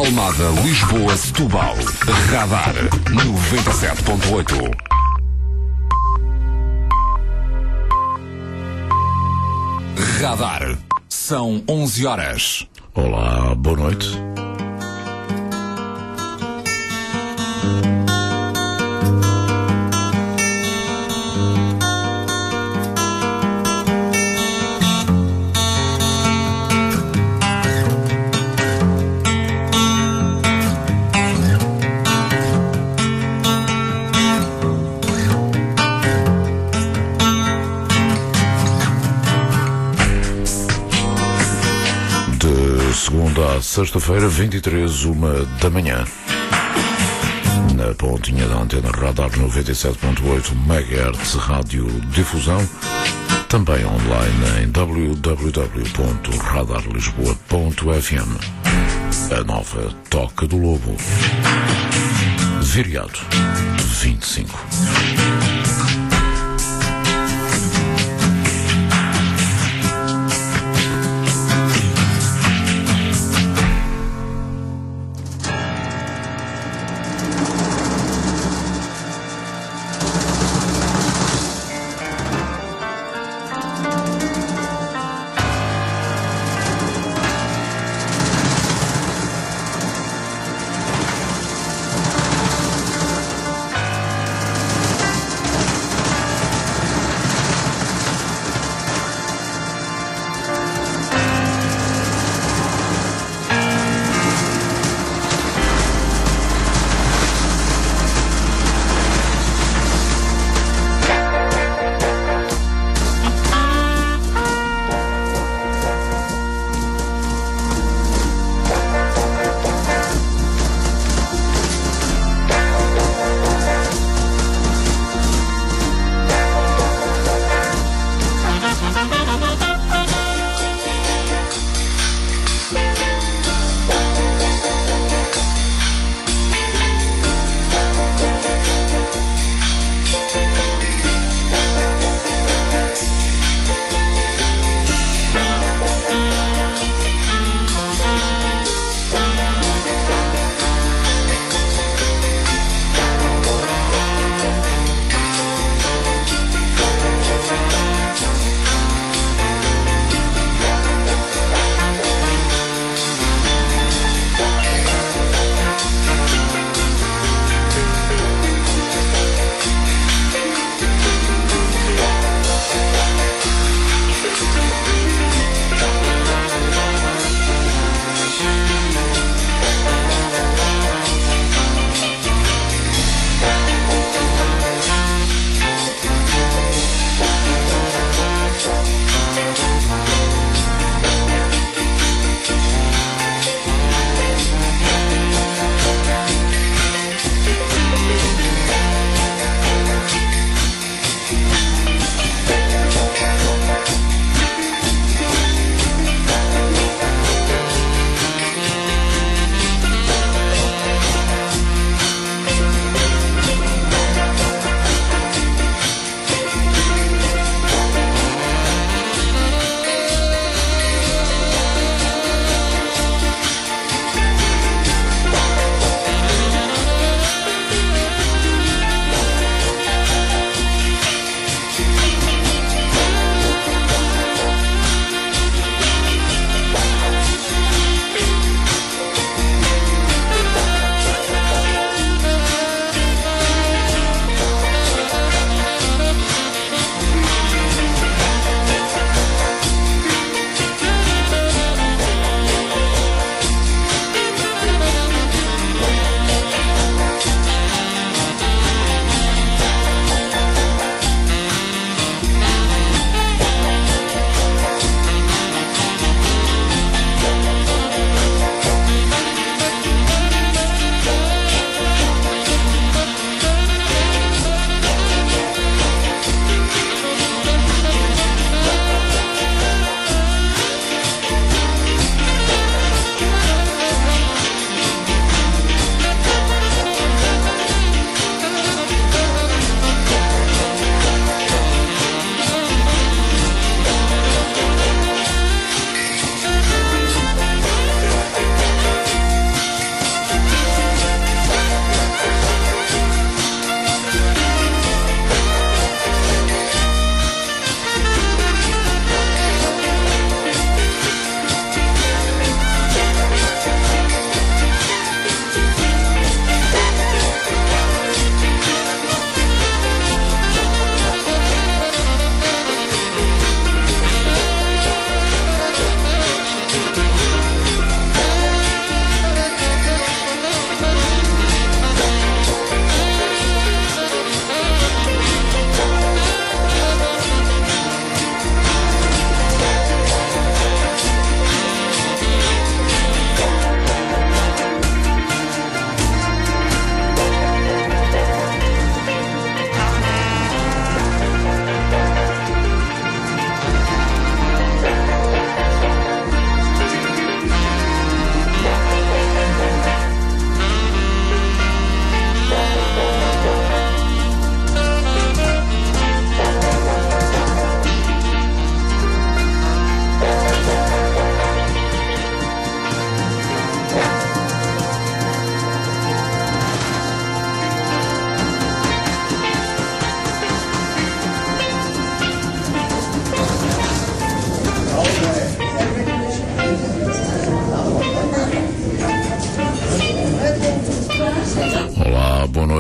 Almada, Lisboa, Setúbal. Radar 97.8. Radar. São 11 horas. Olá, boa noite. Segunda a sexta-feira, 23, 1h. Na pontinha da antena Radar 97.8 MHz Rádio Difusão. Também online em www.radarlisboa.fm. A nova Toca do Lobo. Viriato 25.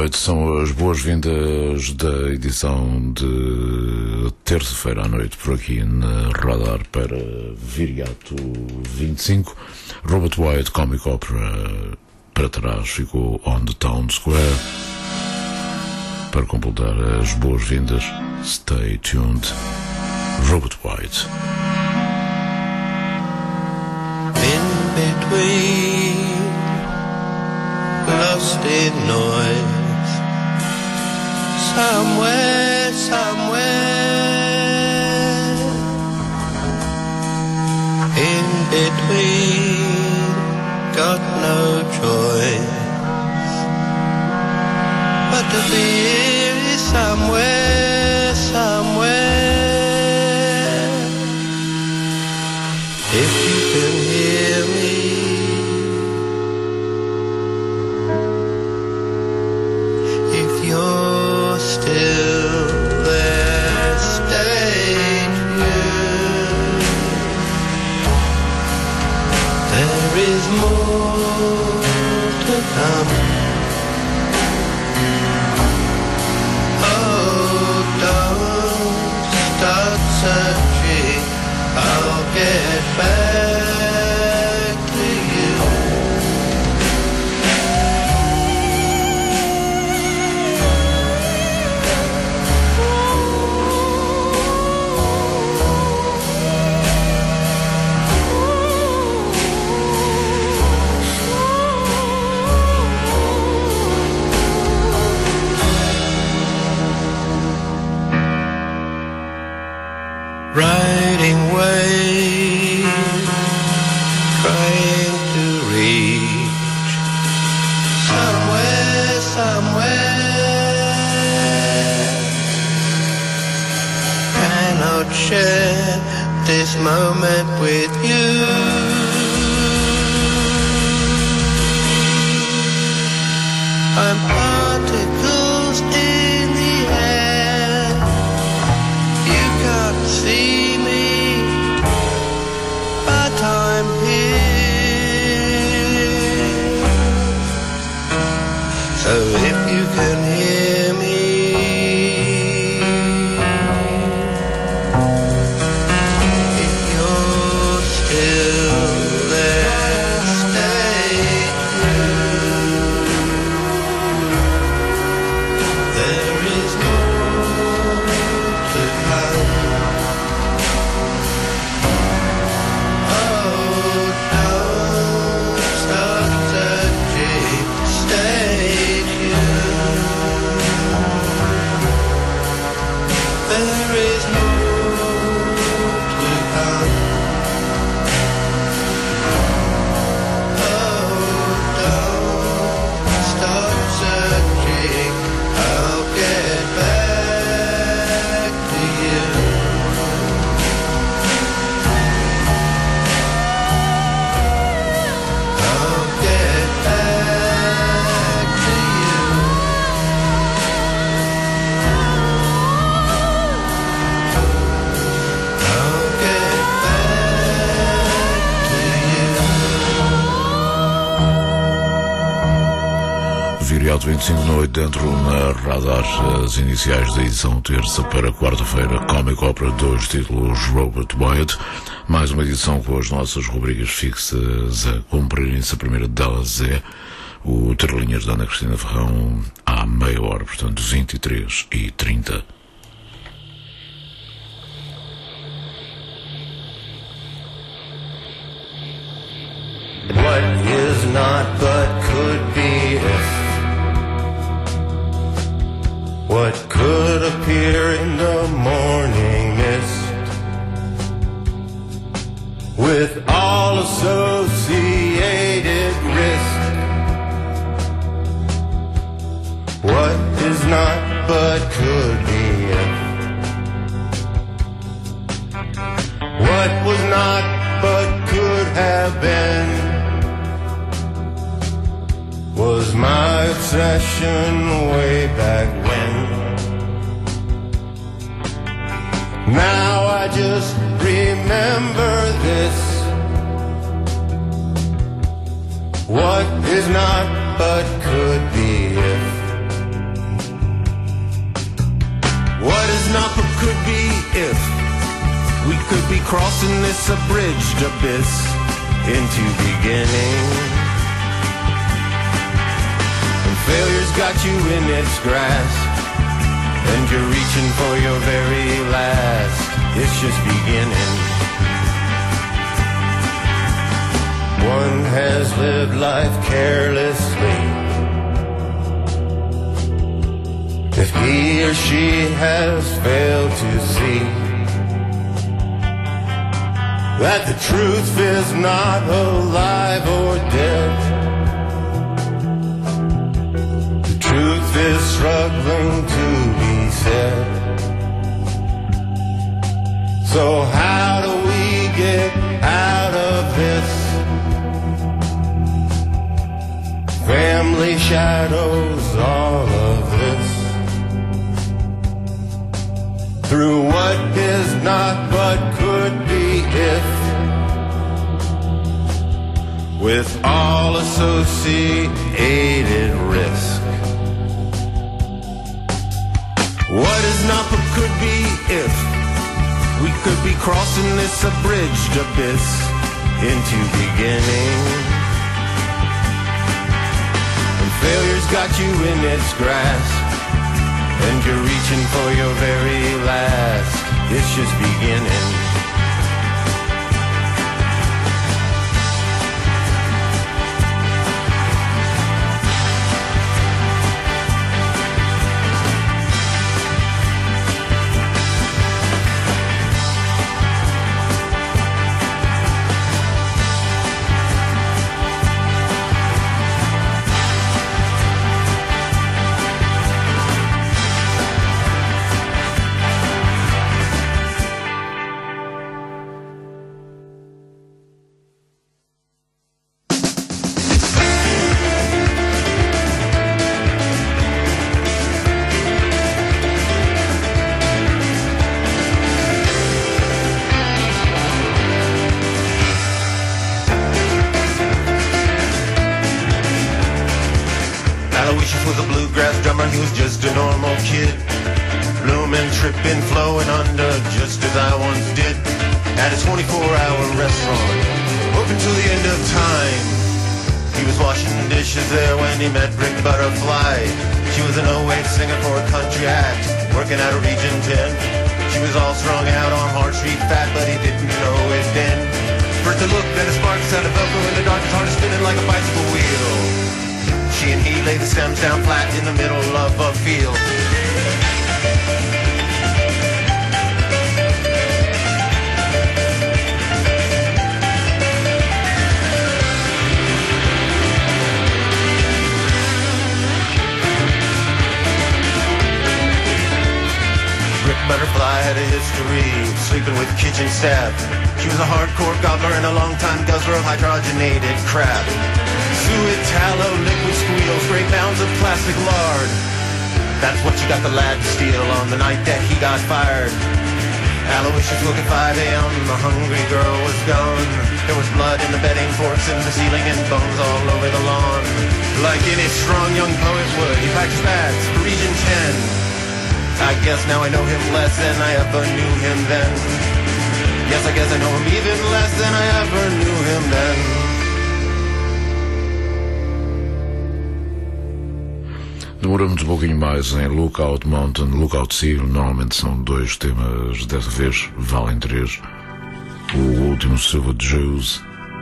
noite, são as boas-vindas da edição de terça-feira à noite por aqui na Radar para Viriato 25. Robert Wyatt, Comic Opera, para trás ficou On the Town Square. Para completar as boas-vindas, Stay Tuned, Robert Wyatt. In between, lost in noise, somewhere, in between, got no choice, but to be somewhere, if you can hear me, if you're still there, stay tuned. There is more to come. Oh, don't start searching, I'll get back to you. Riding waves, trying to reach somewhere, cannot share this moment with you. I'm particles in the air, you can't see me, but I'm here. So if you can hear me, if you're still there, stay tuned. There is more to come. Oh, don't start searching, stay tuned. There is more to come. Oh, don't start searching, I'll get back to you. I'll get back to you. I'll get back to you. Viriato 25 noite dentro na Radar, as iniciais da edição terça para quarta-feira, Comic Opera, 2 títulos, Robert Wyatt. Mais uma edição com as nossas rubricas fixas a cumprirem-se. A primeira delas é o Terlinhas da Ana Cristina Ferrão à meia hora, portanto 23h30. What is not but could be if. What could appear in the morning mist, with all associated risk. What is not but could be if. What was not but could have been, was my obsession way back when. Now I just remember this. What is not but could be if. What is not but could be if we could be crossing this abridged abyss into beginning. And failure's got you in its grasp, and you're reaching for your very last. It's just beginning. One has lived life carelessly. If he or she has failed to see that the truth is not alive or dead, the truth is struggling to be said. So how do we get out of this? Family shadows, all of this. Through what is not but could be if, with all associated risk. What is not but could be if we could be crossing this abridged abyss into beginning. And failure's got you in its grasp, and you're reaching for your very last. It's just beginning. Was a bluegrass drummer, he was just a normal kid, blooming, tripping, flowing under, just as I once did, at a 24-hour restaurant, open till the end of time. He was washing dishes there when he met Rick Butterfly. She was an 08 singer for a country act, working out of Region 10. She was all strung out on Hard Street fat, but he didn't know it then. First a look, then a spark, sound of Velcro in the dark, his heart is spinning like a bicycle wheel. She and he laid the stems down flat in the middle of a field. Rick Butterfly had a history of sleeping with kitchen staff. She was a hardcore gobbler and a long-time guzzler of hydrogenated crap. Suet, tallow, liquid squeals, great mounds of plastic lard. That's what you got the lad to steal on the night that he got fired. Aloysius woke at 5 a.m., the hungry girl was gone. There was blood in the bedding, forks in the ceiling, and bones all over the lawn. Like any strong young poet would, he packed his bags for Region 10. I guess now I know him less than I ever knew him then. Yes, I guess I know him even less than I ever knew him then. Demoramos um pouquinho mais em Lookout Mountain, Lookout Sea. Normalmente são 2 temas, dessa vez valem 3. O último, Silver Jews,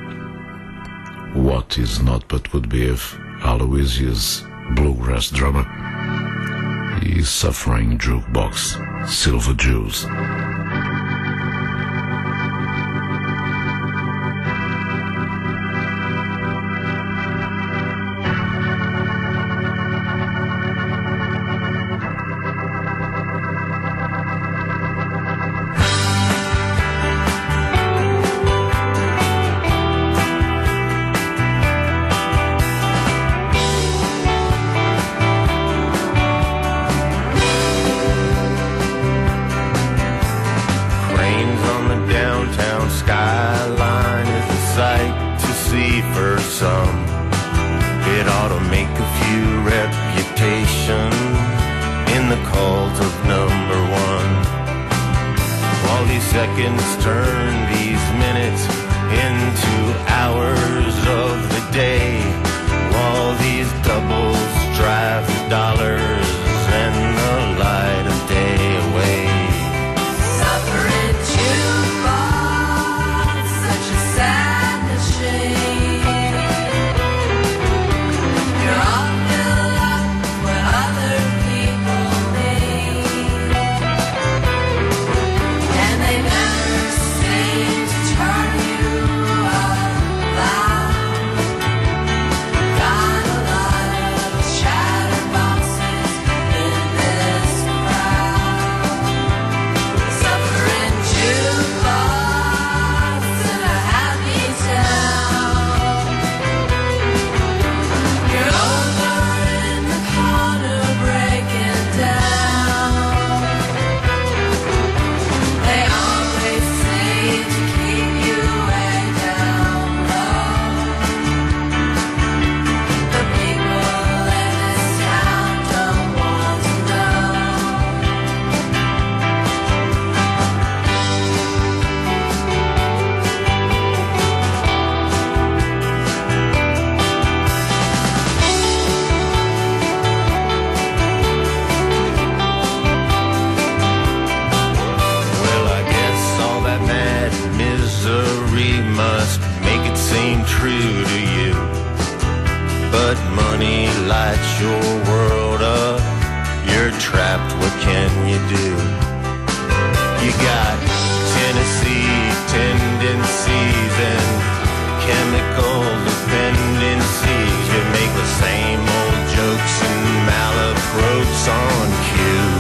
What Is Not But Could Be If, Aloysius, Bluegrass Drummer, e Suffering Jukebox, Silver Jews. In the cult of number 1. seconds turn these minutes into hours of the day. All these doubles drive the dollars and the light of day away. Suffering jukebox, such a sad machine. You're all filled up what other people need, and they never seem to turn you around. Got a lot of chatterboxes in this crowd. Suffering jukebox in a happy town. You're over in the corner breaking down. They always seem to keep you way down low. The people in this town don't want to know. Well, I guess all that mad misery must make it seem true to you. But money lights your world up. You're trapped, what can you do? You got Tennessee tendencies and chemical dependencies. You make the same old jokes and malaprops on cue.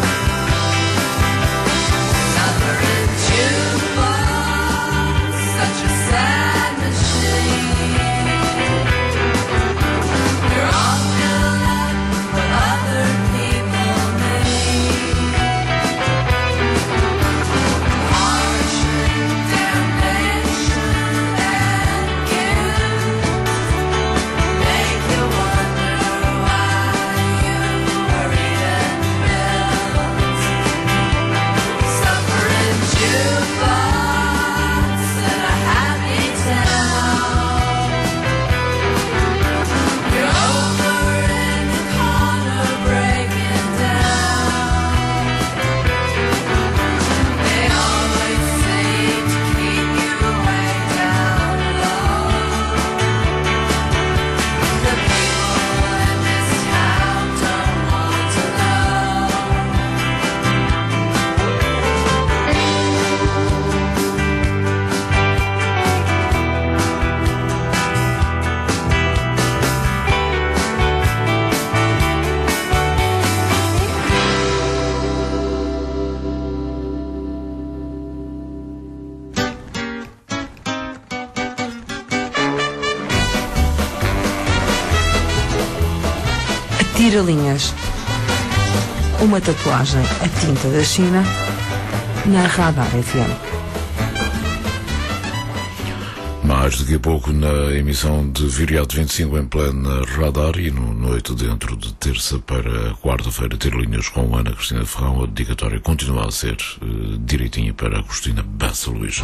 Suffering jukebox, such a sad machine. You're all filled up what other people need. Harsh damnation and guilt make you wonder why you were eating pills. Suffering jukebox in a happy town. You're over in the corner breaking down. They always seem to keep you way down low. The people in this town don't want to know. Tira-linhas. Uma tatuagem a tinta da China na Radar FM. Mais daqui a pouco na emissão de Viriato 25 em plena Radar e no noite dentro de terça para quarta-feira ter linhas com Ana Cristina Ferrão. A dedicatória continua a ser direitinha para Agostina Bessa Luís.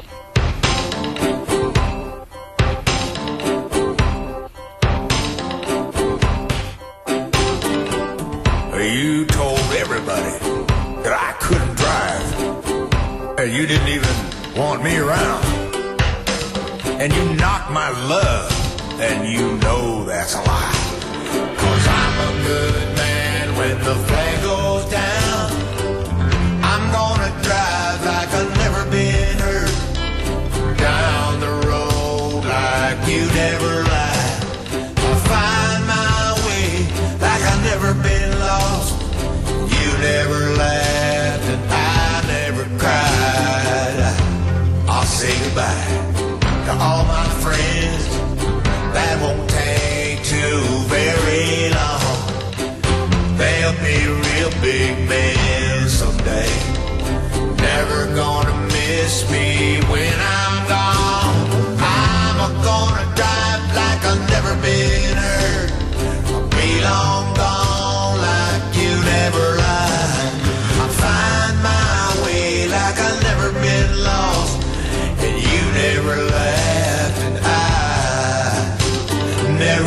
You told everybody that I couldn't drive. And you didn't even want me around. And you knocked my love, and you know that's a lie. 'Cause I'm a good man when the flag goes down. I'm gonna drive like I've never been hurt. Down the road like you never lied. I'll find my way like I've never been lost. You never laughed and I never cried. I'll say goodbye to all my friends. That won't take too very long. They'll be real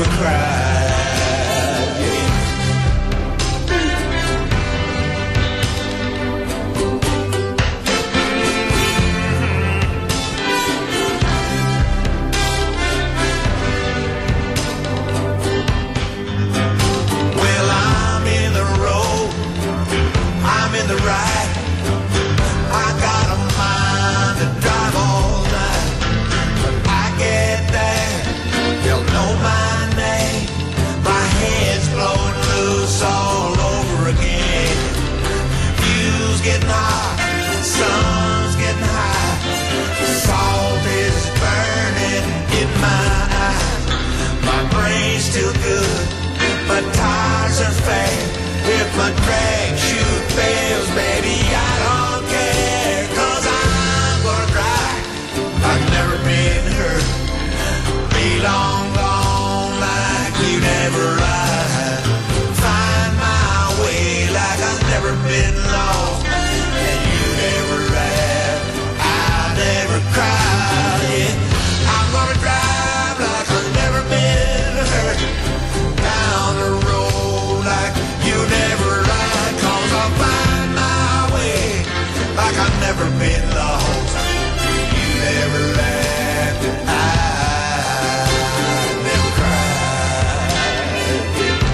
never cried. Yeah. Well, I'm in the road, I'm in the ride. I got a mind to drive all night. When I get there, they'll know my name. My head's blowing loose all over again. Fuel's getting hot, sun's getting high. The salt is burning in my eyes. My brain's still good, but tires are fast. If my drag chute fails, baby, I don't care. 'Cause I'm gonna drive. I've never been hurt. Be long gone like you never ride. Find my way like I've never been lost. And you never laugh. I never cry. Yeah. I'm gonna drive like I've never been hurt. Down the road like you never ride. 'Cause I'll find my way like I've never been lost. You never laughed. I never cried.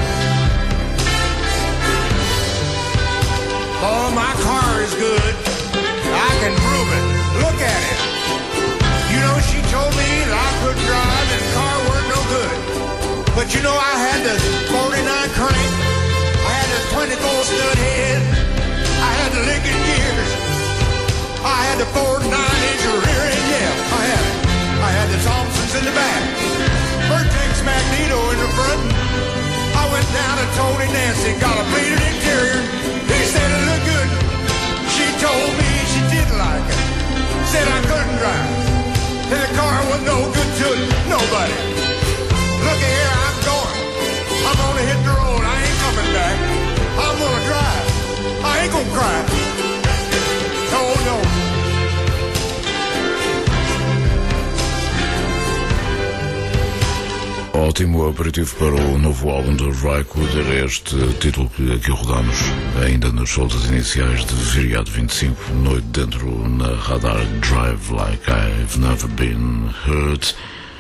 Oh, my car is good. I can prove it. Look at it. You know, she told me that I couldn't drive and the car weren't no good. But you know, I had the 49 crank. I had the 24 stud head. I had the Lincoln gears. I had the 49-inch rear end. Yeah, I had it. I had the Thompsons in the back. Vertex Magneto in the front. I went down to Tony Nancy, got a bleeding interior. He said it looked good. She told me she didn't like it. Said I couldn't drive. And the car was no good to nobody. Look here, I'm going. I'm gonna hit the road. I ain't coming back. I'm gonna drive. I ain't gonna cry. Oh, no. Ótimo aperitivo para o novo álbum do Rykood, era este título que aqui rodamos ainda nos soldos iniciais de Viriato 25, noite dentro na Radar, Drive Like I've Never Been Hurt.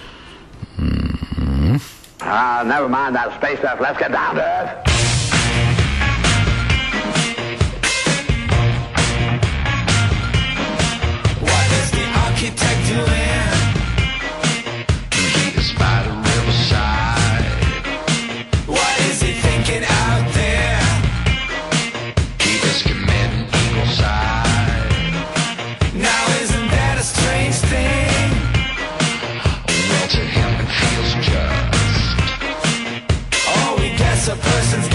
Never mind that space stuff, let's get down to earth. What is the architect doing? He is by the riverside. What is he thinking out there? He is committing eagle-side. Now isn't that a strange thing? Well, to him it feels just. Oh, we guess a person's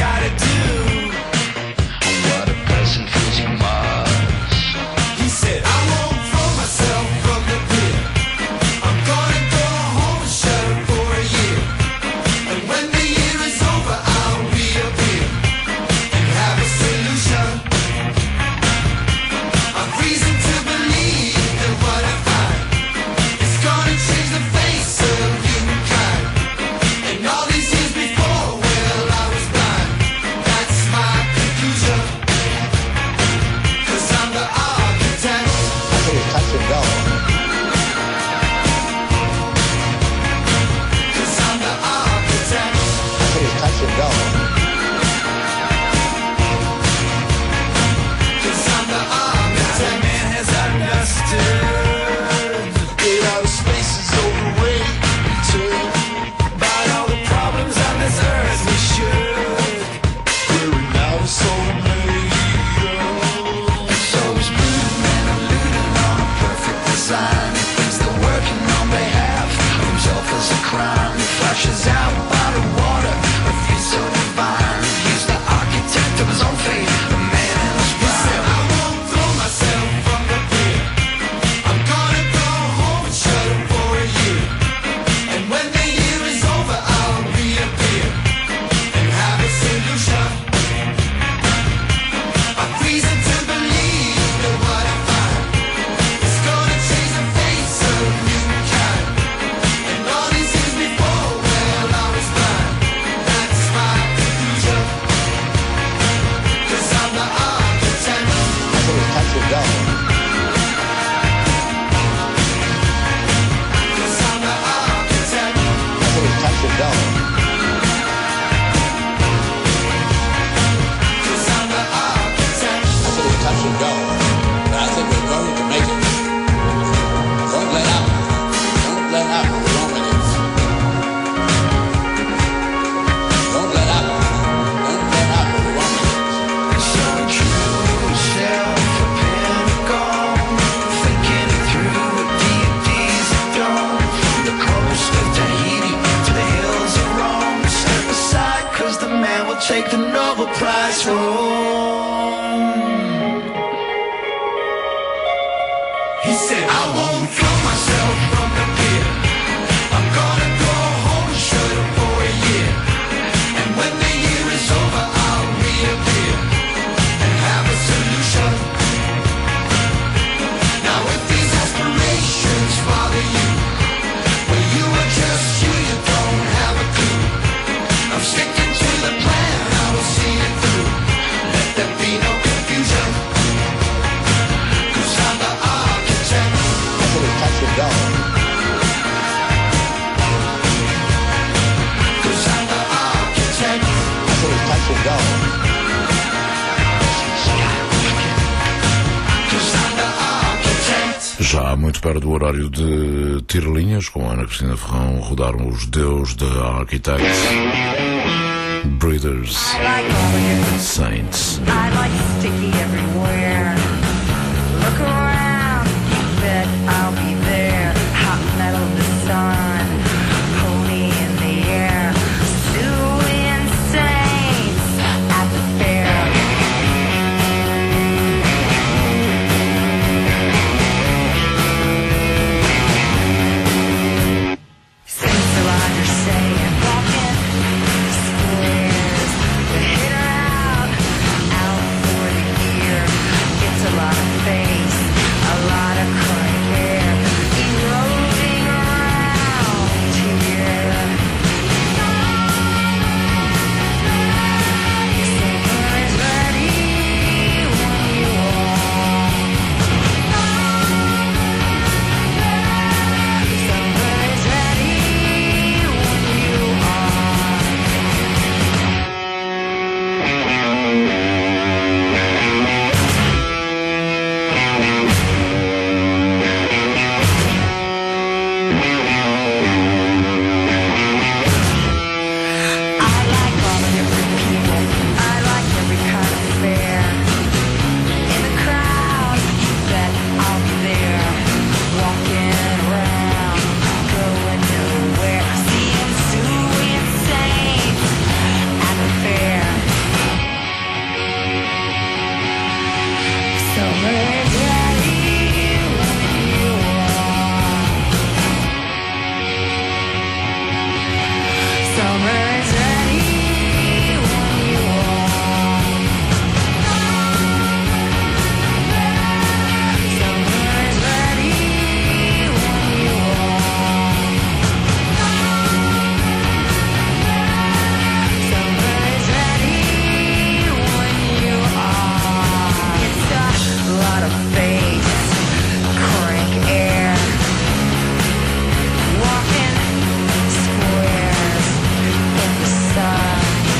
Take the Nobel Prize home. He said, I won't throw myself from the pier. I'm gonna go home and shut up for a year. And when the year is over, I'll reappear and have a solution. Now if these aspirations bother you, well you are just you don't have a clue. I'm sticking to the plan, I will see it through. Let there be no confusion, 'cause I'm the architect. I should have touched it down. 'Cause I'm the architect. I should have touched it down. 'Cause I'm the architect. Já muito perto do horário de Tirelinhas, com a Ana Cristina Ferrão, rodaram os Deus da Architects, Breeders, Saints. I like sticky everywhere. Look around, you bet I'll be there. Hot metal, the sun, pony in the air. Suing saints at the fair. Saints are on your saying, walking squares. The hitter out for the year. It's a lot of face, a lot of current hair, eroding around here. Summer is ready when you are. Summer is ready when you are. I like all different people. I like every kind of fare. In the crowd, you bet I'll be there. Walking around, going nowhere. Seeing suing saints at the fair. Summer is ready when you are. Summer is ready when you are. Summer is ready when you are. Summer is ready when you are. It's a lot of face, crank air, walking squares in the sun.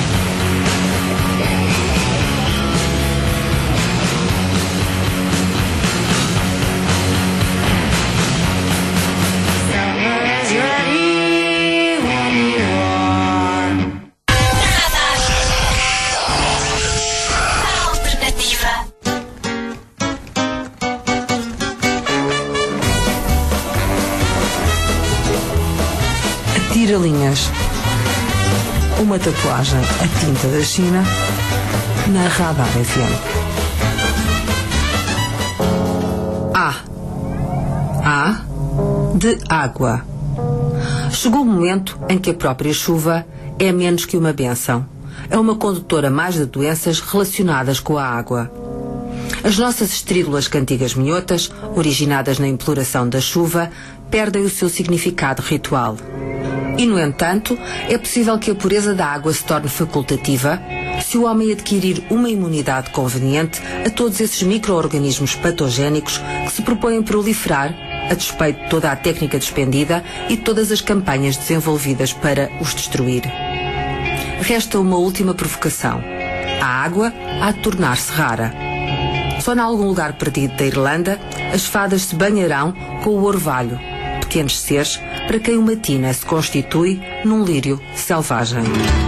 Summer is ready when you are. Alternativa. Tira-linhas. Uma tatuagem a tinta da China na Radar FM. A de água. Chegou o momento em que a própria chuva é menos que uma bênção. É uma condutora mais de doenças relacionadas com a água. As nossas estrídulas cantigas minhotas, originadas na imploração da chuva, perdem o seu significado ritual. E, no entanto, é possível que a pureza da água se torne facultativa se o homem adquirir uma imunidade conveniente a todos esses micro-organismos patogénicos que se propõem proliferar a despeito de toda a técnica despendida e todas as campanhas desenvolvidas para os destruir. Resta uma última provocação. A água há de tornar-se rara. Só em algum lugar perdido da Irlanda, as fadas se banharão com o orvalho, pequenos seres para quem uma tina se constitui num lírio selvagem.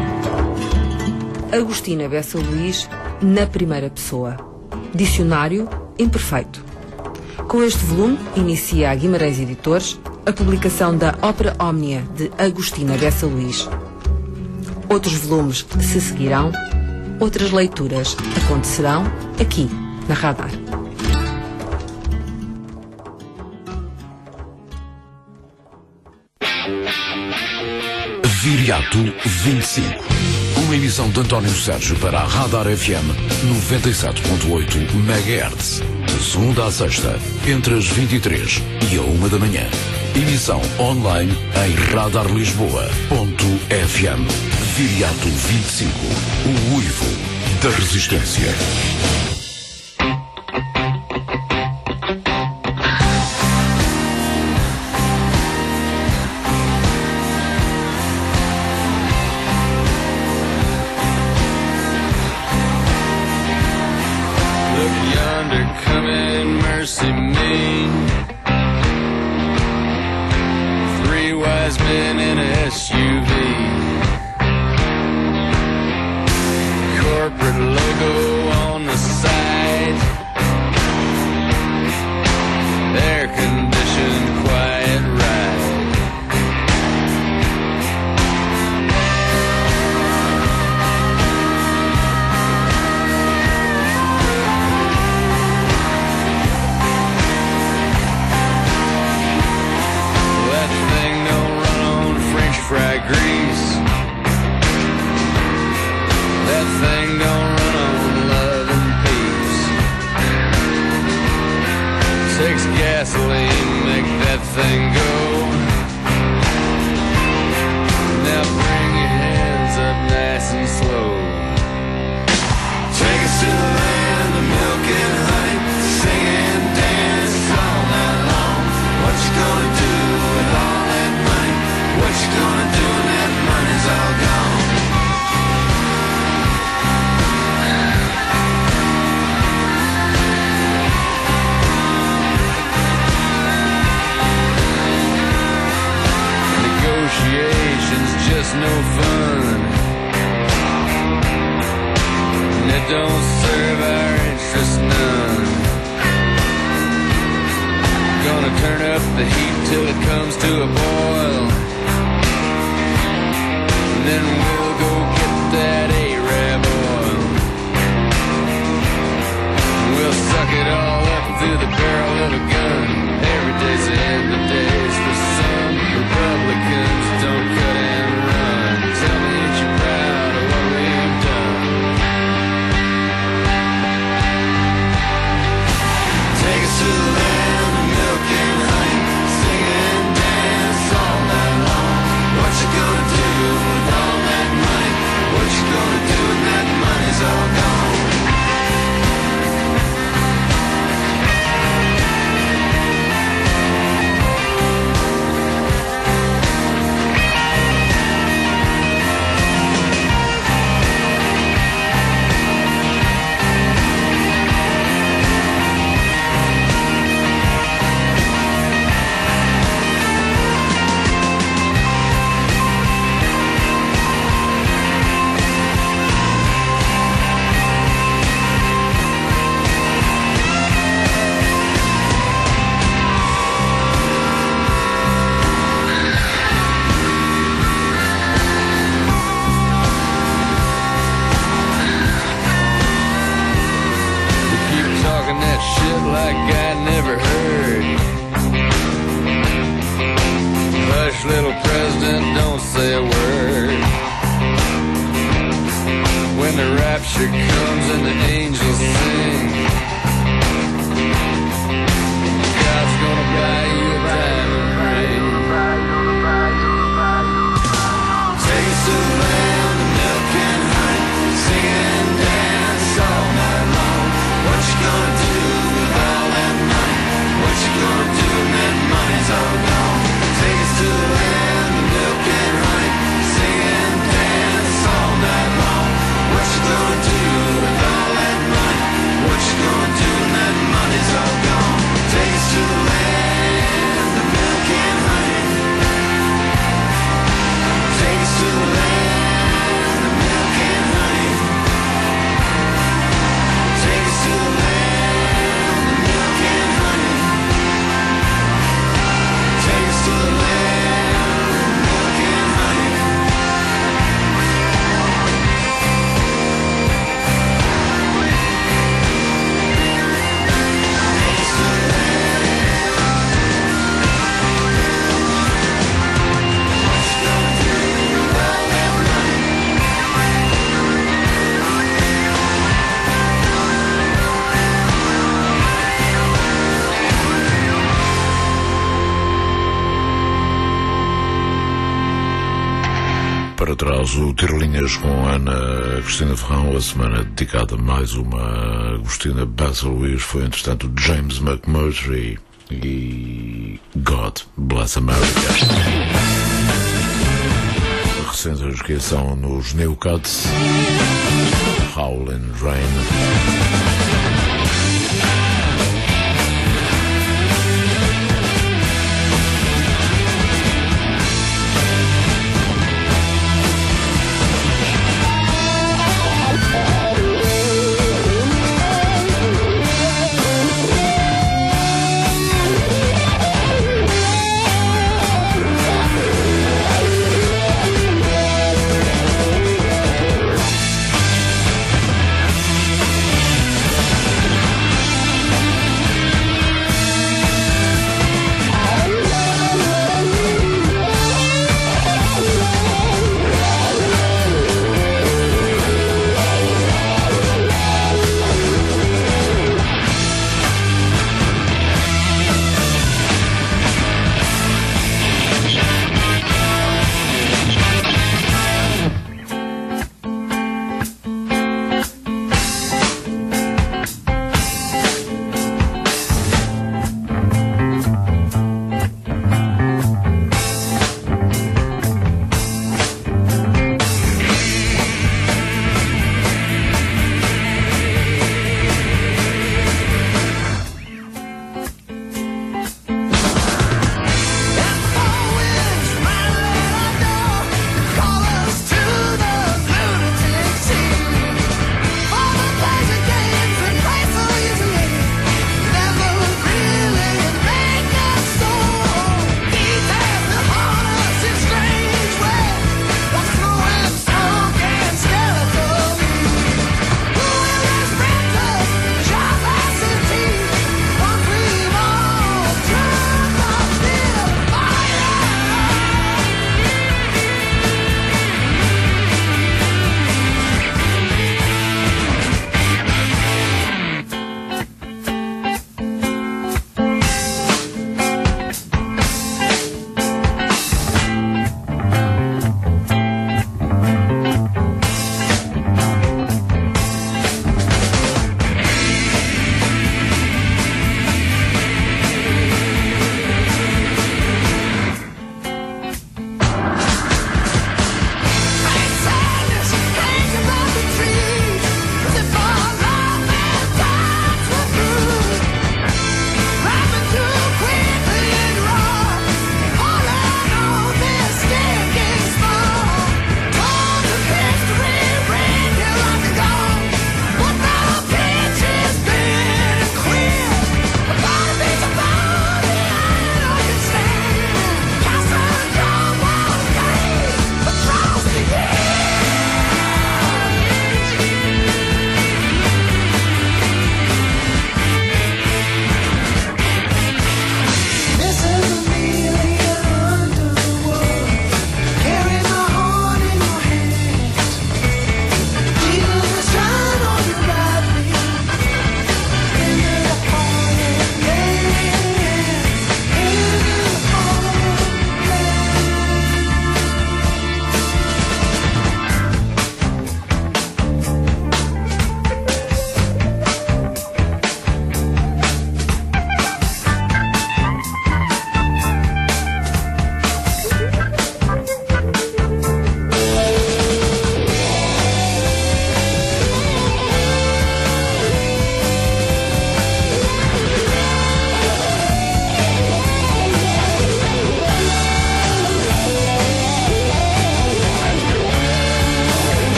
Agostina Bessa Luís, na primeira pessoa. Dicionário imperfeito. Com este volume, inicia a Guimarães Editores a publicação da Ópera Ómnia de Agostina Bessa Luís. Outros volumes se seguirão, outras leituras acontecerão aqui, na Radar. Viriato 25. Uma emissão de António Sérgio para a Radar FM 97.8 MHz. De segunda a sexta, entre as 23 e a 1 da manhã. Emissão online em radarlisboa.fm. Viriato 25. O uivo da resistência. Mercy me. 3 wise men in a SUV. Corporate logo on the side. Air conditioned, quiet ride. Fry grease. That thing don't run on love and peace. Takes gasoline, make that thing go. Now bring your hands up nice and slow. Take us to the land of milk and honey. Sing and dance all night long. What you gonna do with all that money? What you gonna do when that money's all gone? Negotiations just no fun, and it don't serve our interest none. Gonna turn up the heat till it comes to a boil. Then we'll go get that Arab oil. We'll suck it all up through the barrel of a gun. Every day's the end of days for some Republicans. Don't cut and run. Tell me that you're proud of what we've done. Take us to the land of milk and honey. Sing and dance all night long. What you gonna do with all that money? What you gonna do when that money's all gone? Like I never heard. Hush, little president, don't say a word. When the rapture comes and the angels sing, God's gonna buy you a diamond ring. Take us to the land of milk and honey. Sing and dance all night long. What you gonna do with all that money? What you gonna do when that money? para trás o Tirolinhas com Ana Cristina Ferrão, a semana dedicada a mais uma Agostina Basil Luís, foi entretanto James McMurtry e God Bless America. Recente inscrição nos New Cuts, Howlin' Rain.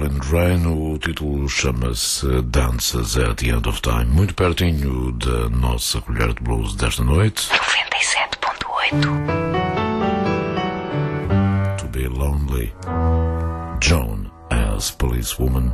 Pouring Rain, o título chama-se Dances at the End of Time, muito pertinho da nossa colher de blues desta noite. 97.8. To Be Lonely, Joan as Policewoman.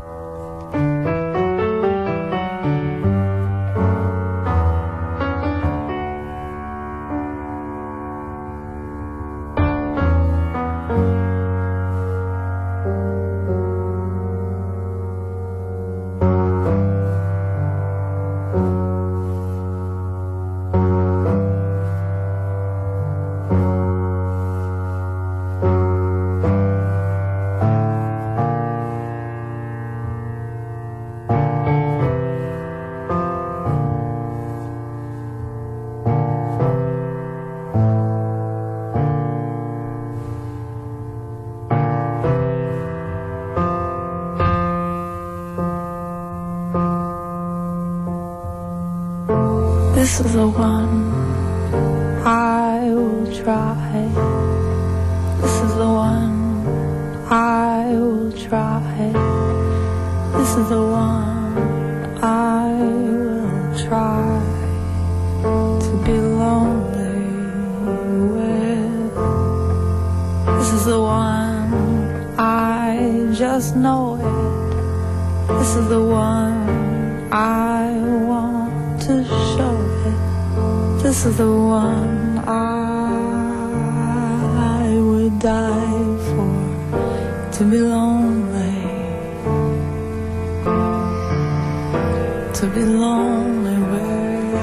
This is the one I will try. This is the one I will try. This is the one I will try to be lonely with. This is the one I just know it. This is the one I want to show it. This is the one I would die for, to be lonely, to be lonely with.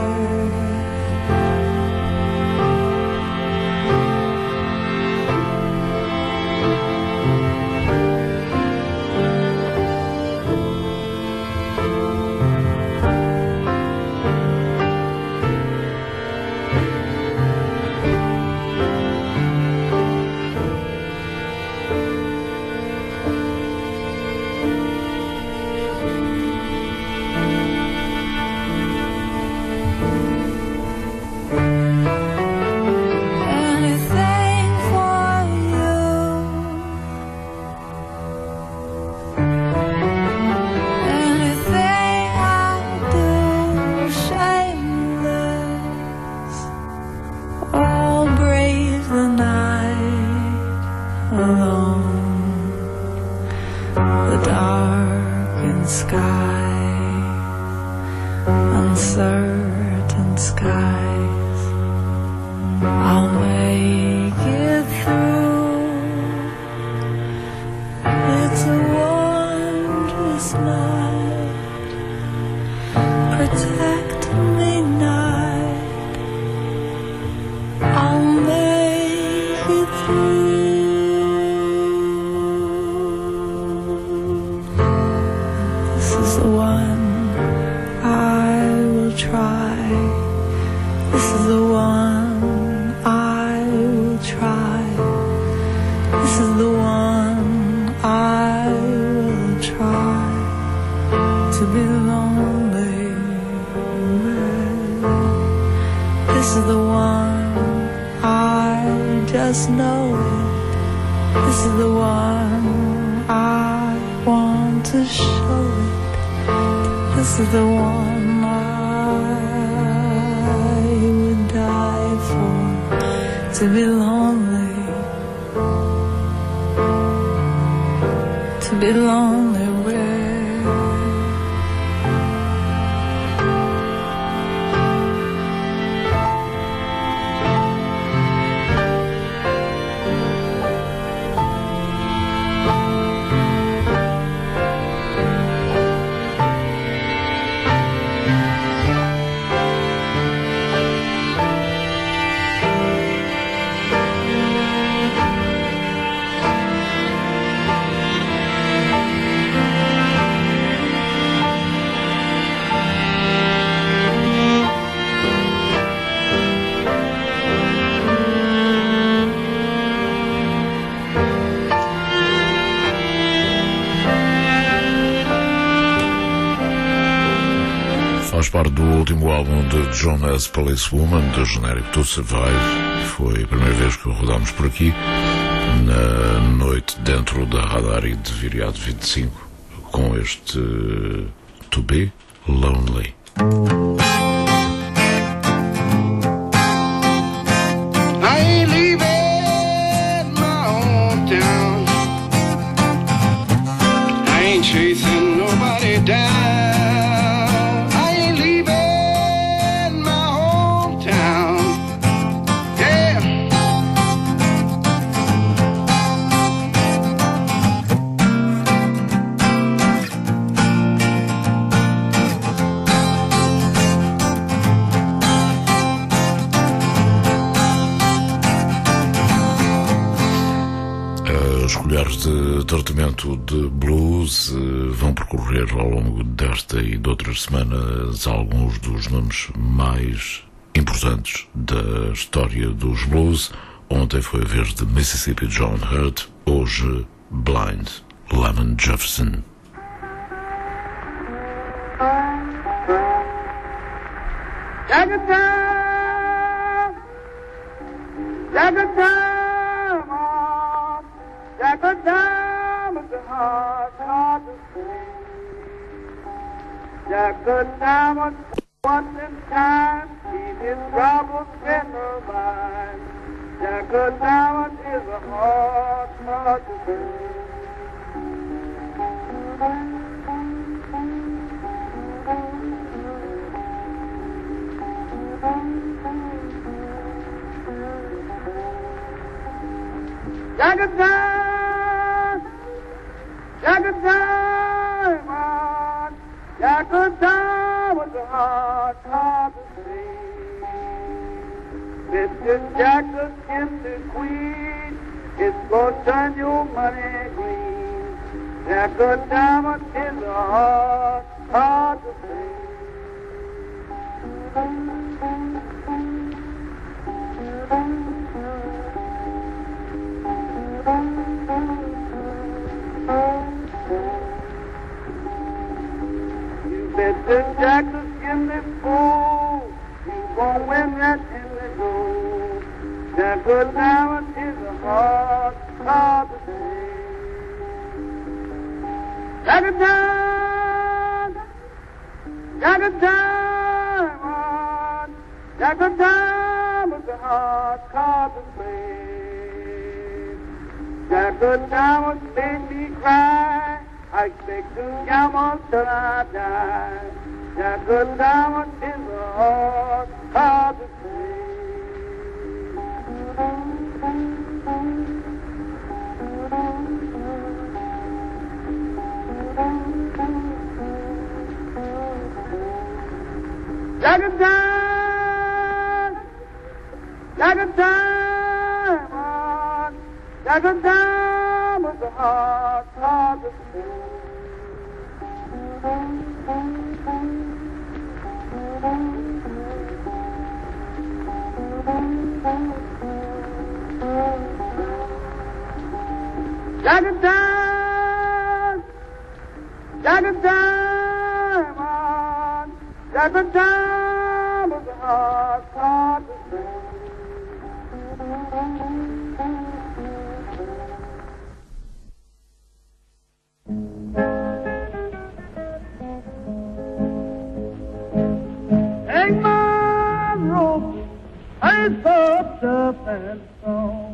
Uncertain skies, I'll make it through. It's a wondrous night, protect me night, I'll make it through. This is the one try. This is the one I will try. This is the one I will try to be lonely with. This is the one I just know it. This is the one I want to show it. This is the one to be lonely, to be lonely with. Faz parte do último álbum de Joan as Policewoman, do genérico To Survive. Foi a primeira vez que o rodámos por aqui, na noite dentro da Radar e de Viriato 25. com este To Be Lonely. I ain't leaving my hometown. I ain't chasing nobody down. I ain't leaving my hometown. Yeah. As colheres de tratamento de blues vão percorrer ao longo desta e de outras semanas alguns dos nomes mais importantes da história dos blues. Ontem foi a vez de Mississippi John Hurt, hoje Blind Lemon Jefferson. Jack a diamond, hard to see. Jack a diamond, once in time, keep his troubles in her mind. Jack a diamond is a hard to see. Jack a diamond, Jack a diamond, Jack a diamond's a hard to see. Mr. Jack the Gypsy Queen, it's gonna turn your money green. Jack a diamond is a hard to see. Mr. Jack the Gypsy Fool, you gon' win that in the gold. Jack a diamond is a hard to see. Jack a diamond, Jack a diamond, Jack a diamond's a hard to see. Jack a diamond made me cry. I expect to gamble till I die. Jack a diamond is a hard to see. Jack a diamond, Jack a diamond, Jack a diamond's a hard to see. Jack a diamond, Jack a diamond, Jack a diamond's a hard to see. Hang my rope, I'm puffed up and strong.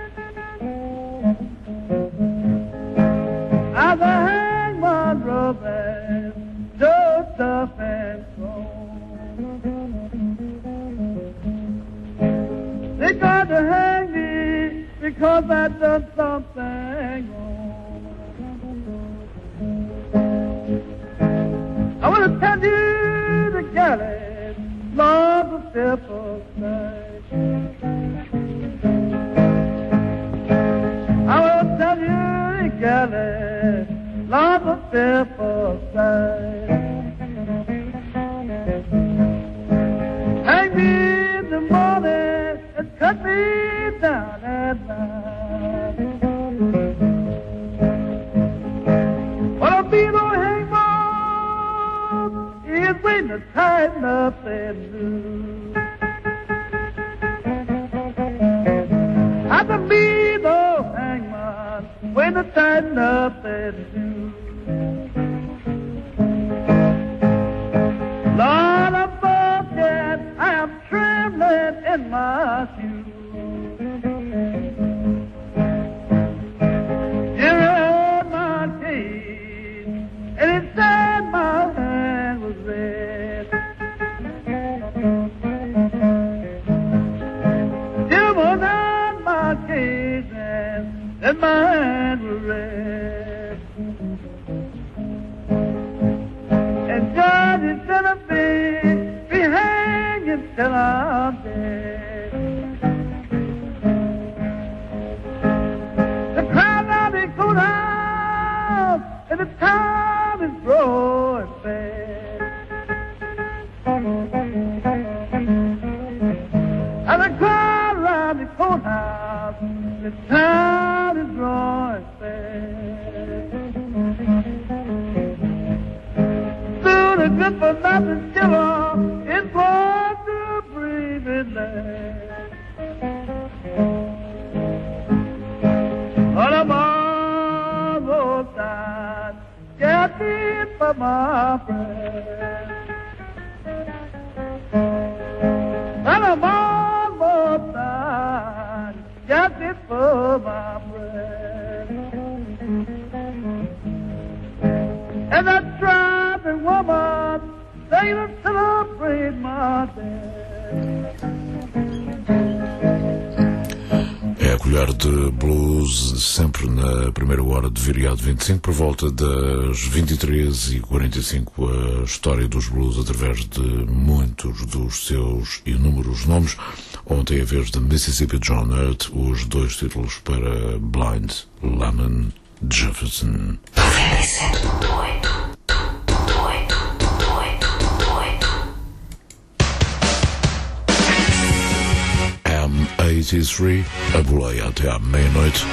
As I hang my rope and so tough and strong. They got to hang me because I done something wrong. I want to tell you the galleys, Lord, the fearful sight. I want to tell you the galleys, Lord, the fearful sight. Hang me in the morning and cut me down at night. What I'll be no hangman is waiting to tighten up and loose. I can be no hangman when to tighten up and loose. my case and let my hand will rest. And judge instead of be hanging till I'm dead. The crowd now be cool out and the time is growing fast. And the crowd around the courthouse, the time is growing fast. Soon a good for nothing killer is going to breathe it last. On a marble side, get me for my friend. On a marble side, get it for my friend. And that driving woman, they to celebrate my death. É a colher de blues, sempre na primeira hora de Viriato 25, por volta das 23h45, a história dos blues através de muitos dos seus inúmeros nomes. Ontem, a vez de Mississippi John Hurt, os dois títulos para Blind Lemon Jefferson. 97.8. M83, a boleia até à meia-noite.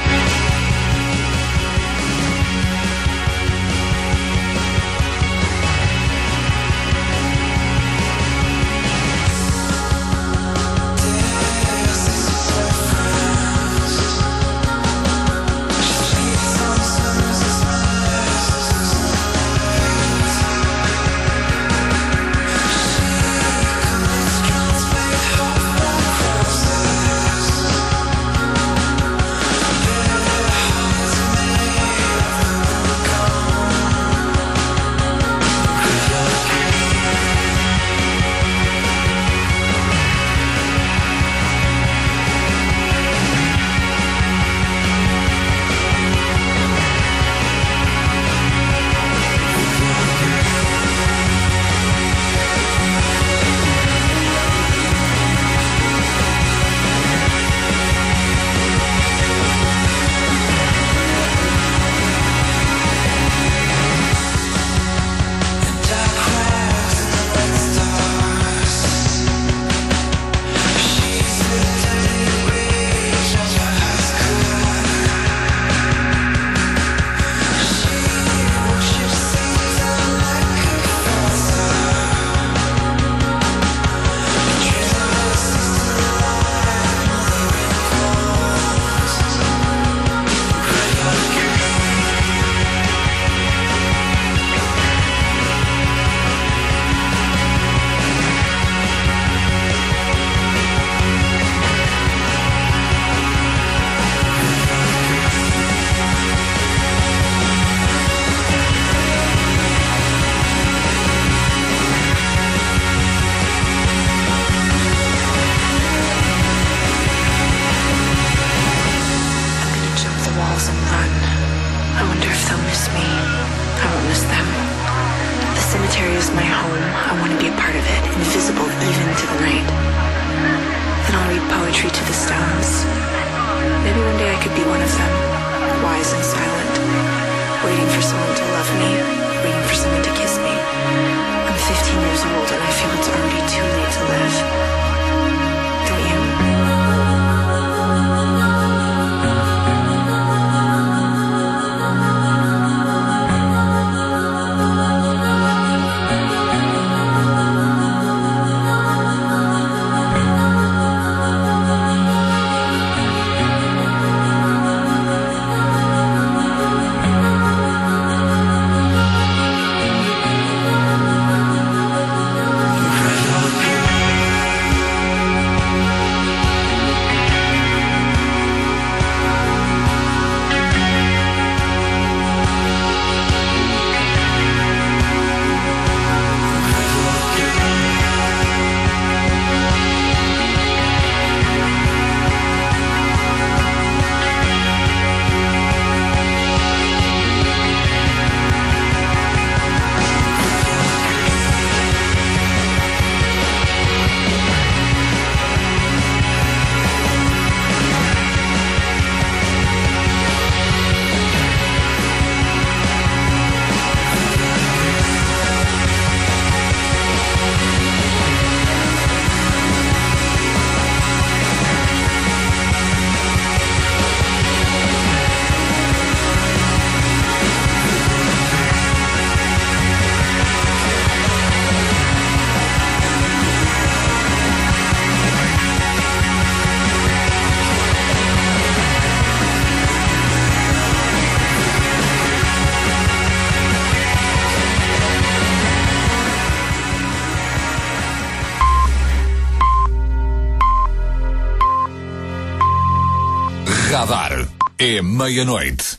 Radar é meia-noite.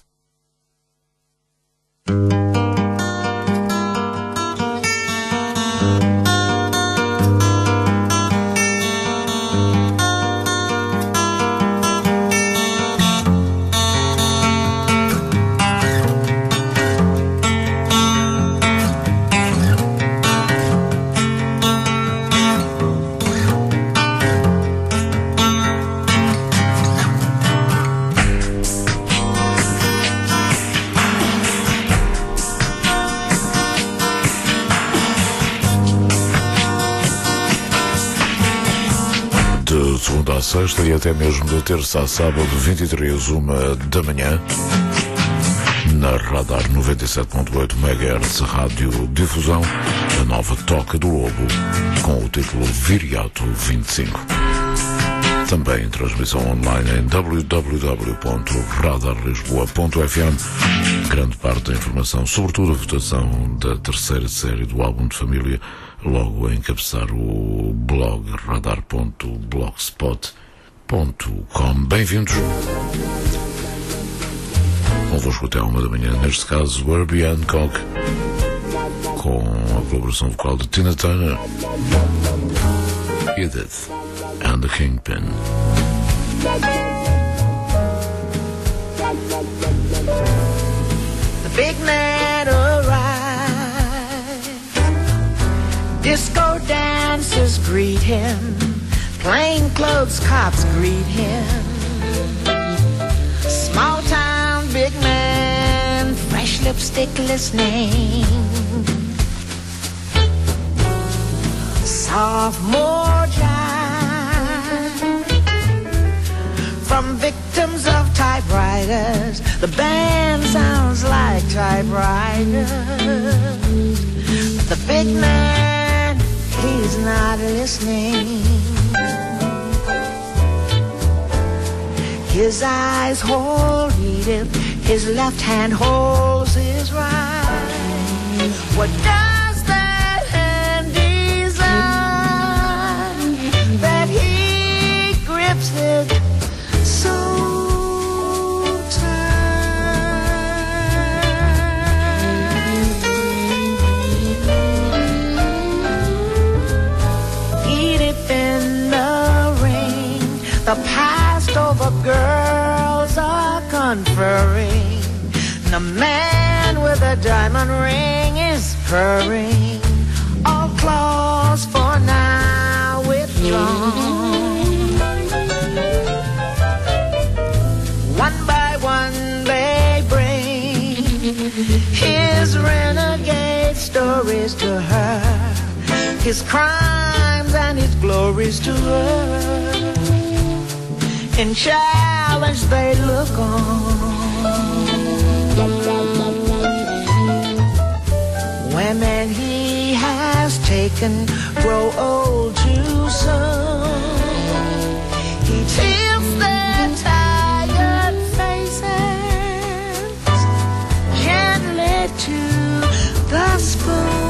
De segunda a sexta e até mesmo de terça a sábado, 23, 1 da manhã, na Radar 97.8 MHz Rádio Difusão, a nova Toca do Lobo, com o título Viriato 25. Também em transmissão online em www.radarlisboa.fm. Grande parte da informação, sobretudo a votação da terceira série do álbum de família, logo a encabeçar o blog radar.blogspot.com. Bem-vindos. Convosco até 1 da manhã, neste caso Herbie Hancock, com a colaboração vocal de Tina Turner, Edith and the Kingpin. The big man arrives. Disco dancers greet him. Plainclothes cops greet him. Small town big man, fresh lipstick listening. Sophomore jive from victims of typewriters. The band sounds like typewriters. But the big man, he's not listening. His eyes hold Edith, his left hand holds his right. What does that hand design that he grips it so tight? Edith in the ring, the past over girls are conferring. The man with a diamond ring is purring. All claws for now withdrawn. One by one they bring his renegade stories to her, his crimes and his glories to her. In challenge they look on. Women he has taken grow old too soon. He tilts their tired faces gently to the spoon.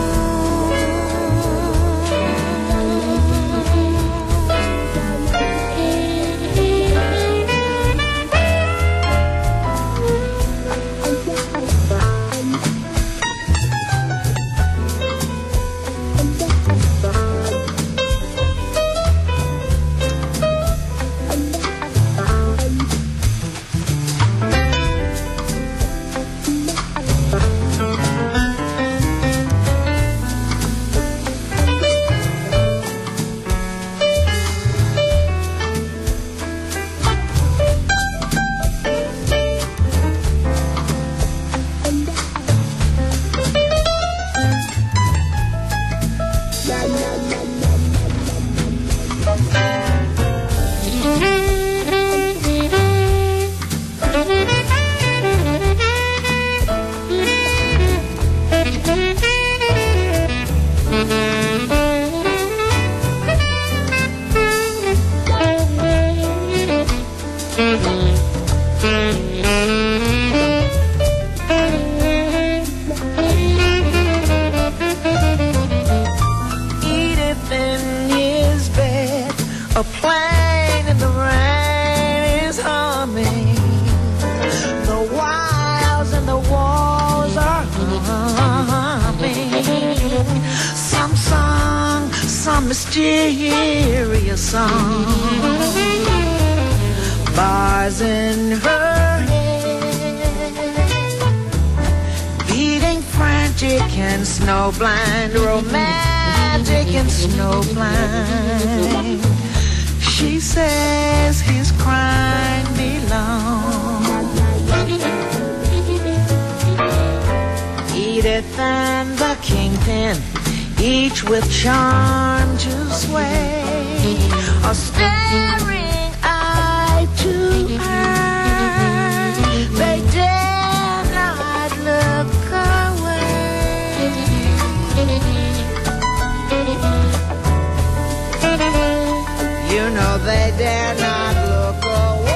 A plane in the rain is humming. mysterious song. Bars in her head, beating frantic and snowblind, romantic and snowblind. She says his crime belongs. Edith and the Kingpin, each with charm to sway, are staring eye to eye. They dare not look away. You know they dare not look away.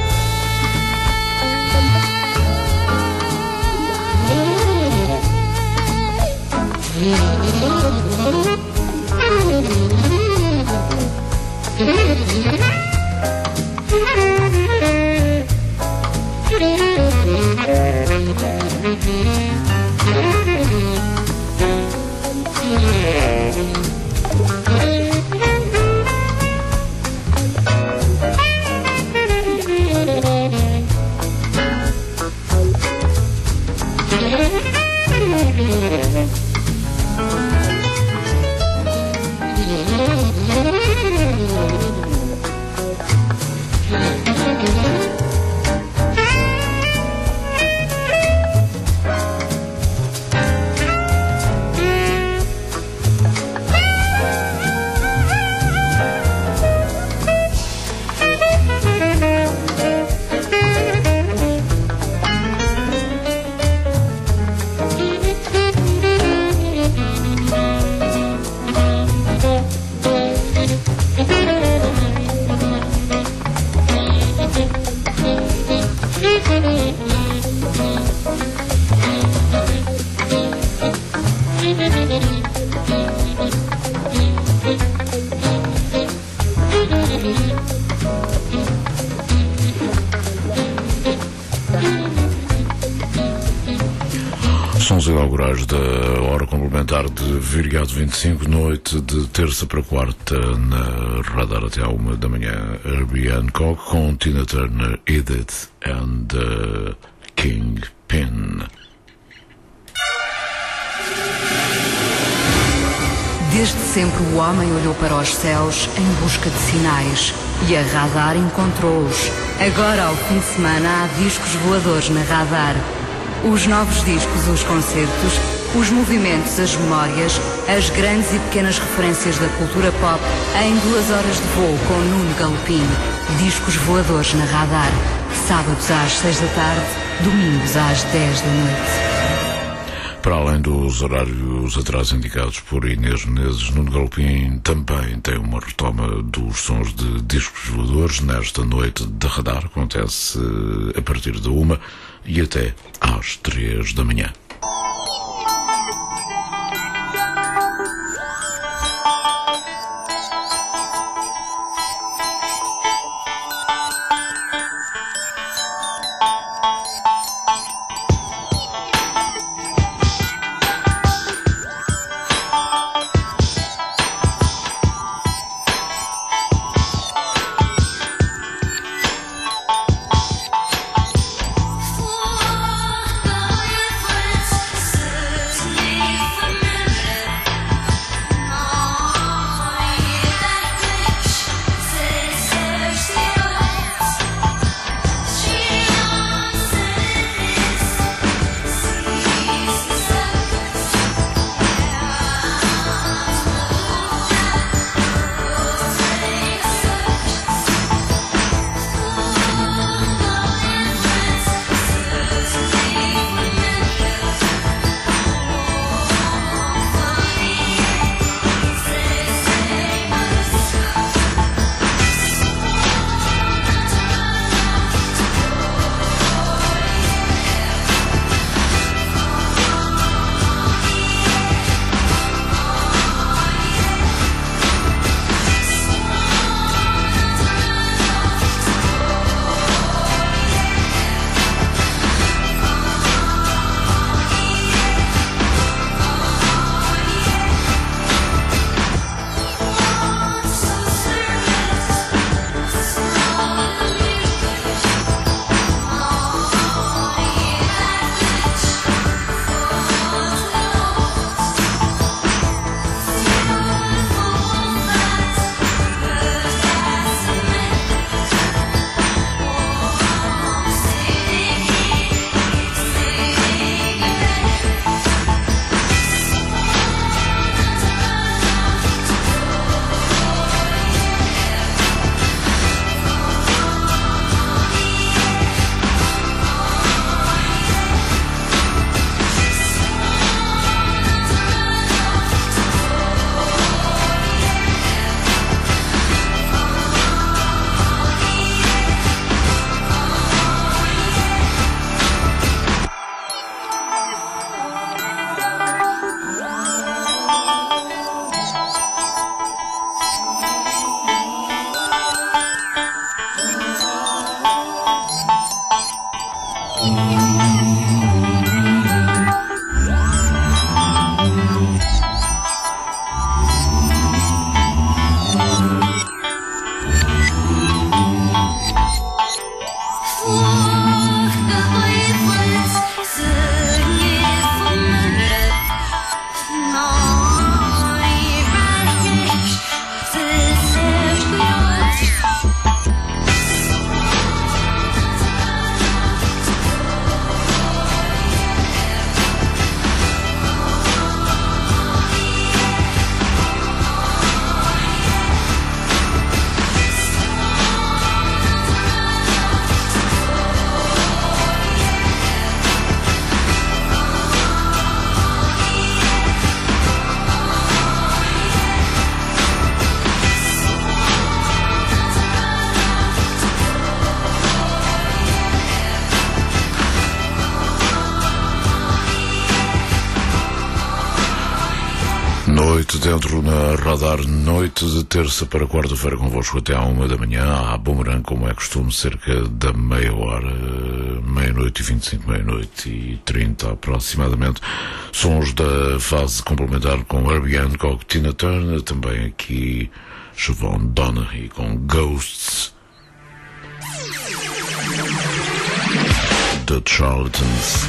Sons inaugurais da hora complementar de Viriato 25, noite de terça para quarta, na Radar até à 1 da manhã. Herbie Hancock com Tina Turner, Edith and Kingpin. Desde sempre o homem olhou para os céus em busca de sinais e a Radar encontrou-os. Agora, ao fim de semana, há discos voadores na Radar. Os novos discos, os concertos, os movimentos, as memórias, as grandes e pequenas referências da cultura pop em 2 horas de voo com Nuno Galopim. Discos voadores na Radar. Sábados às 6 da tarde, domingos às 10 da noite. Para além dos horários atrás indicados por Inês Menezes, Nuno Galopim também tem uma retoma dos sons de discos voadores nesta noite de Radar. Acontece a partir da 1 e até às 3 da manhã. For your friends Noite dentro na Radar, noite de terça para quarta-feira convosco até à 1 da manhã, à Boomerang, como é costume, cerca da meia hora, meia-noite e 25, meia-noite e 30 aproximadamente. Sons da fase complementar com Herbie Hancock, Tina Turner, também aqui Siobhan Donahue com Ghosts, The Charlatans.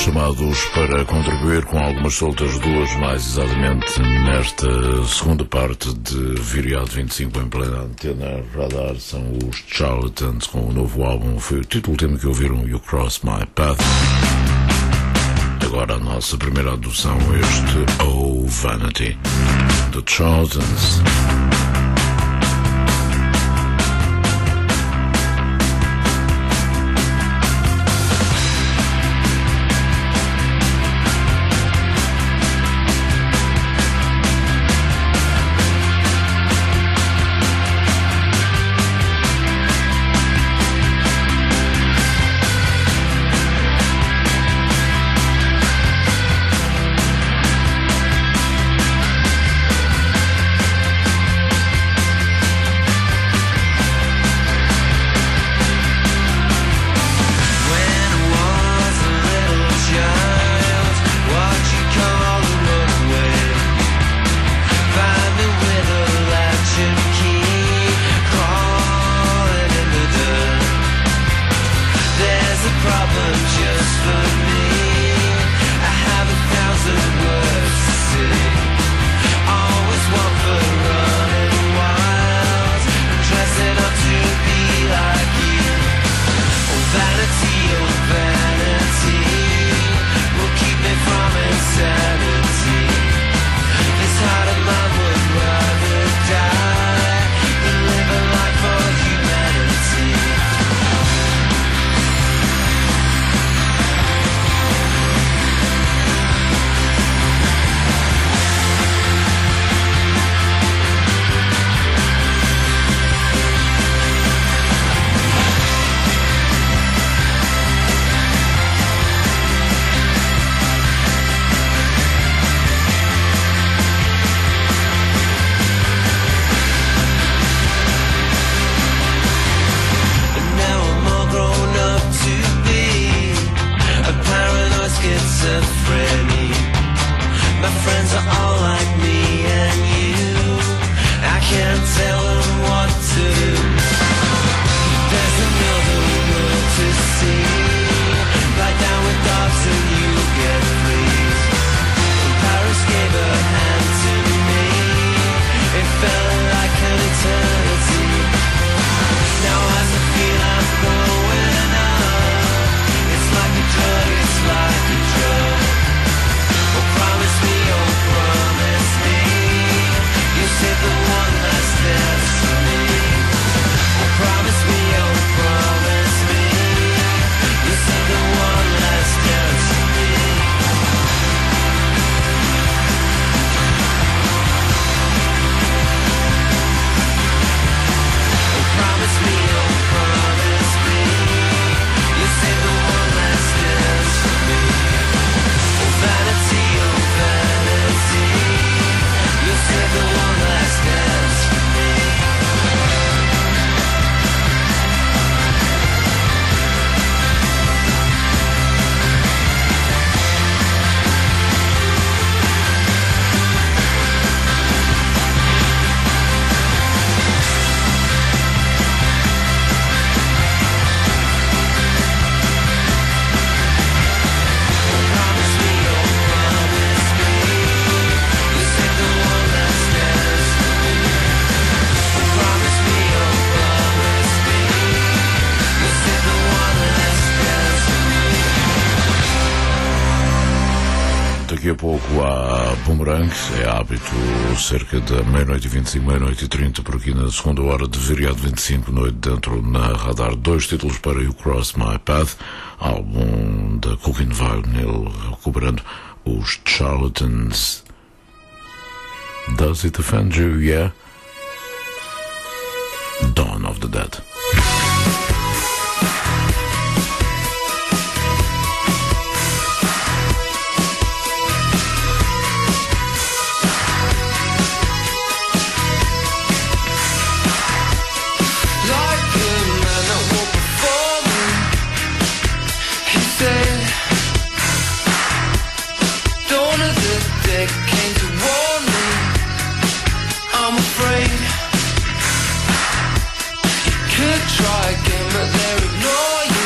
chamados para contribuir com algumas soltas, duas mais exatamente nesta segunda parte de Viriato 25 em plena antena radar, são os Charlatans com o novo álbum, foi o título tema que ouviram, You Cross My Path. Agora a nossa primeira adoção, este Oh Vanity, The Charlatans. Daqui a pouco há Boomerang, é hábito cerca da meia-noite e 25, meia-noite e 30, por aqui na segunda hora de Viriato 25, noite dentro na radar. Dois títulos para You Cross My Path, álbum da Cooking Vinyl, recuperando os Charlatans. Does it offend you? Yeah. Dawn of the Dead. Came to warn me, I'm afraid. You could try again, but they're ignoring you.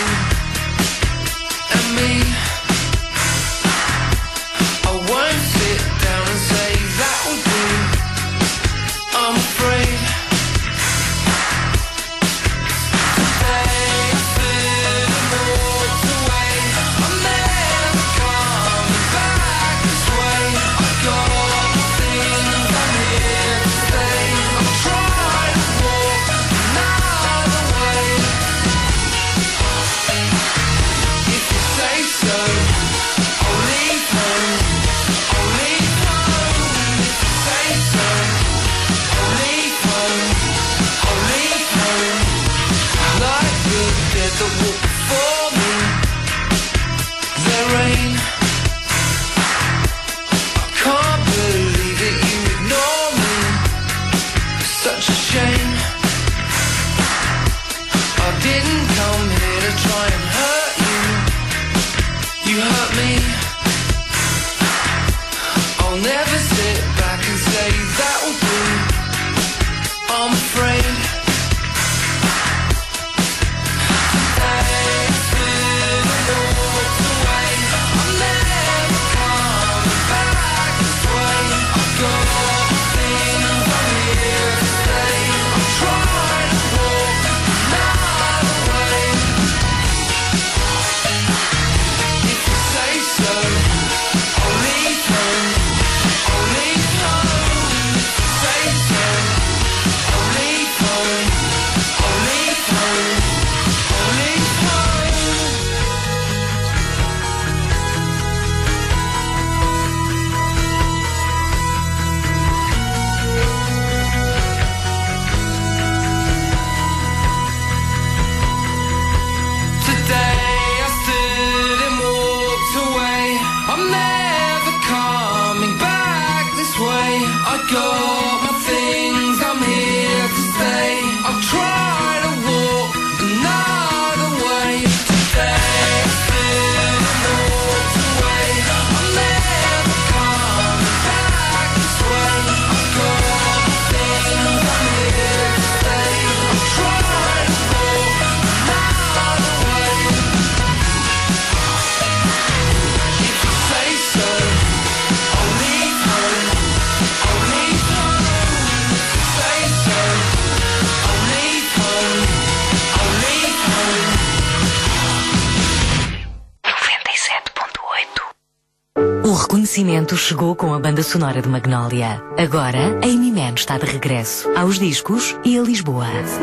reconhecimento chegou com a banda sonora de Magnolia. Agora, Amy Mann está de regresso aos discos e a Lisboa.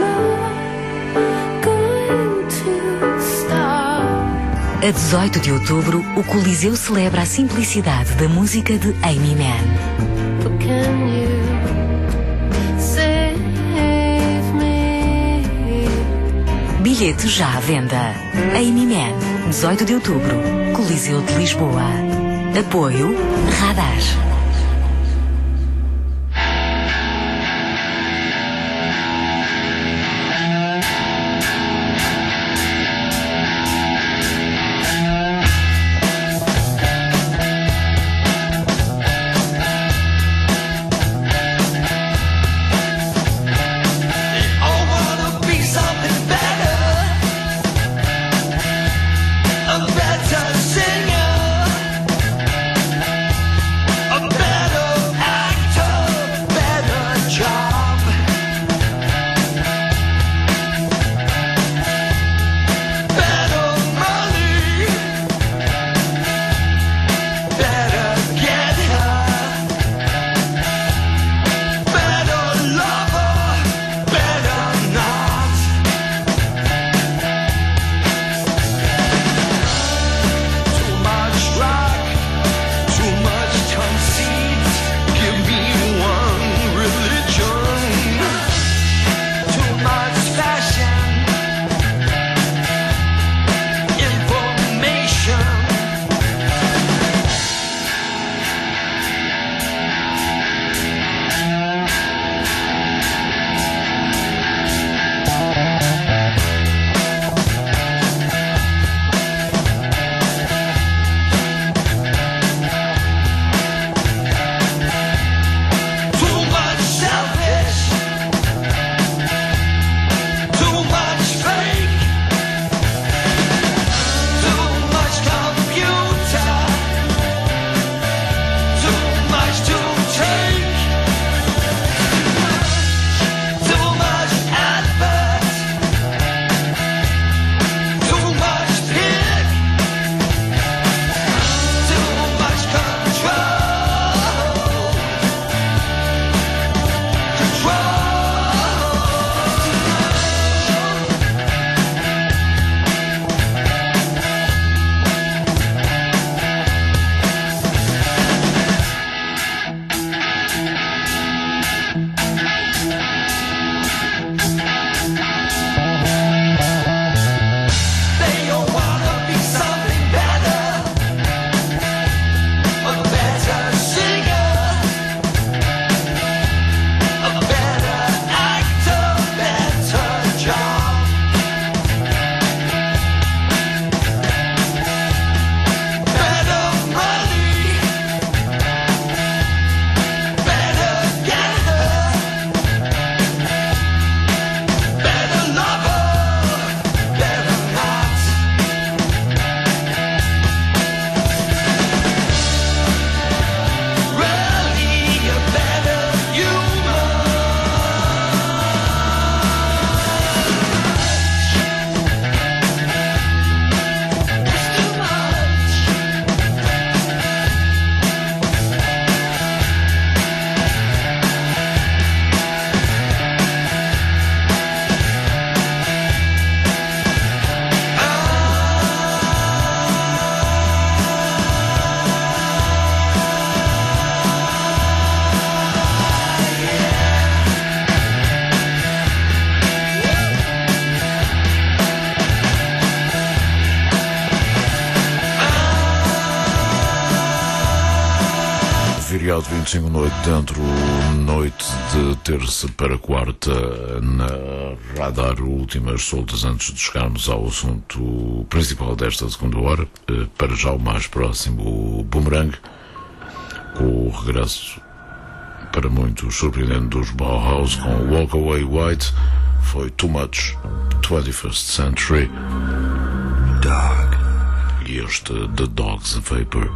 A 18 de outubro, o Coliseu celebra a simplicidade da música de Amy Mann. Bilhetes já à venda. Amy Mann, 18 de outubro, Coliseu de Lisboa. Apoio Radar. Feriado 25 noite dentro, noite de terça para quarta na Radar, últimas soltas antes de chegarmos ao assunto principal desta segunda hora. Para já o mais próximo, o Boomerang, com o regresso para muitos surpreendente dos Bauhaus com Walk Away White. Foi Too Much, 21st Century Dog, e este The Dog's Vapor.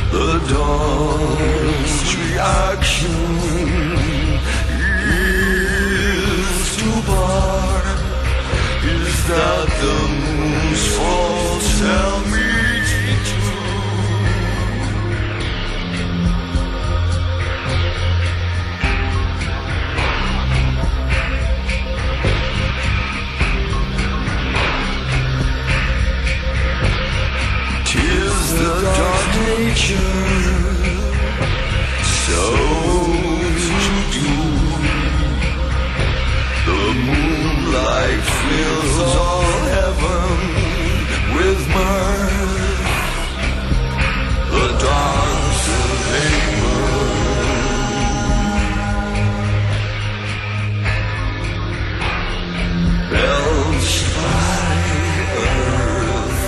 The dog's reaction is to bark. Is that the moon's fault? Tell me to. Tis the dark nature, so to do. The moonlight fills all heaven with mirth. The dark's a vapor. Belched by earth.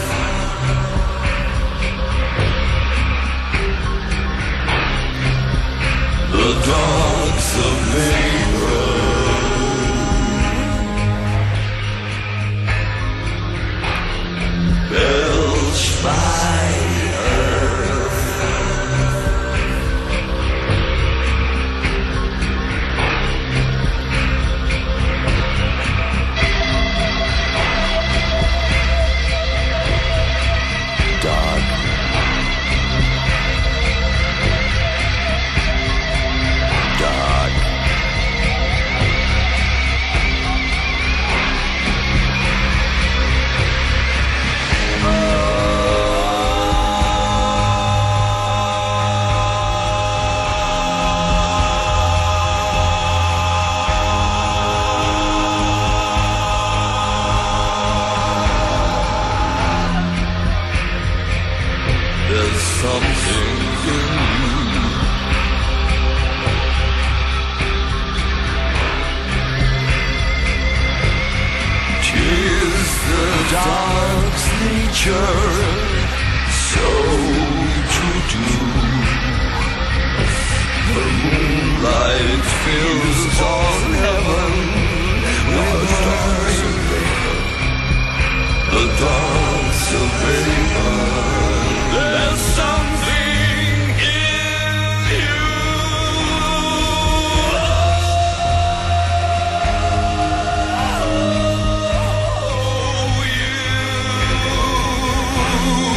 The dark's a vapor. Belched by earth. Dark. Dark. There's something in you. Tis the dark's nature, so to do. The moonlight fills all heaven with mirth. The dark's a vapor. There's something in you. Oh, you.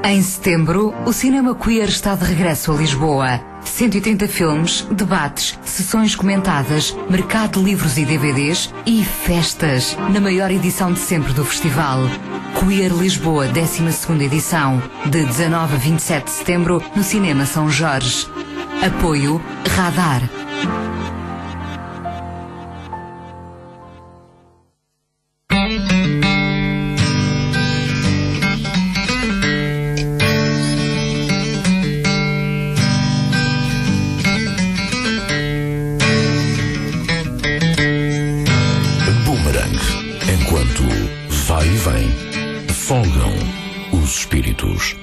Em setembro, o cinema queer está de regresso a Lisboa. 130 filmes, debates, sessões comentadas, mercado de livros e DVDs e festas na maior edição de sempre do festival. Queer Lisboa, 12ª edição, de 19 a 27 de setembro, no Cinema São Jorge. Apoio Radar. Enquanto vai e vem, folgam os espíritos.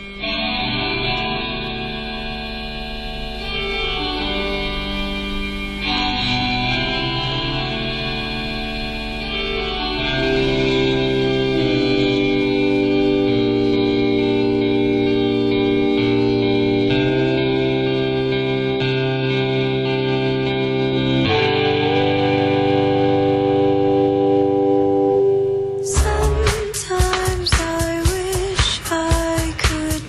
Sometimes I wish I could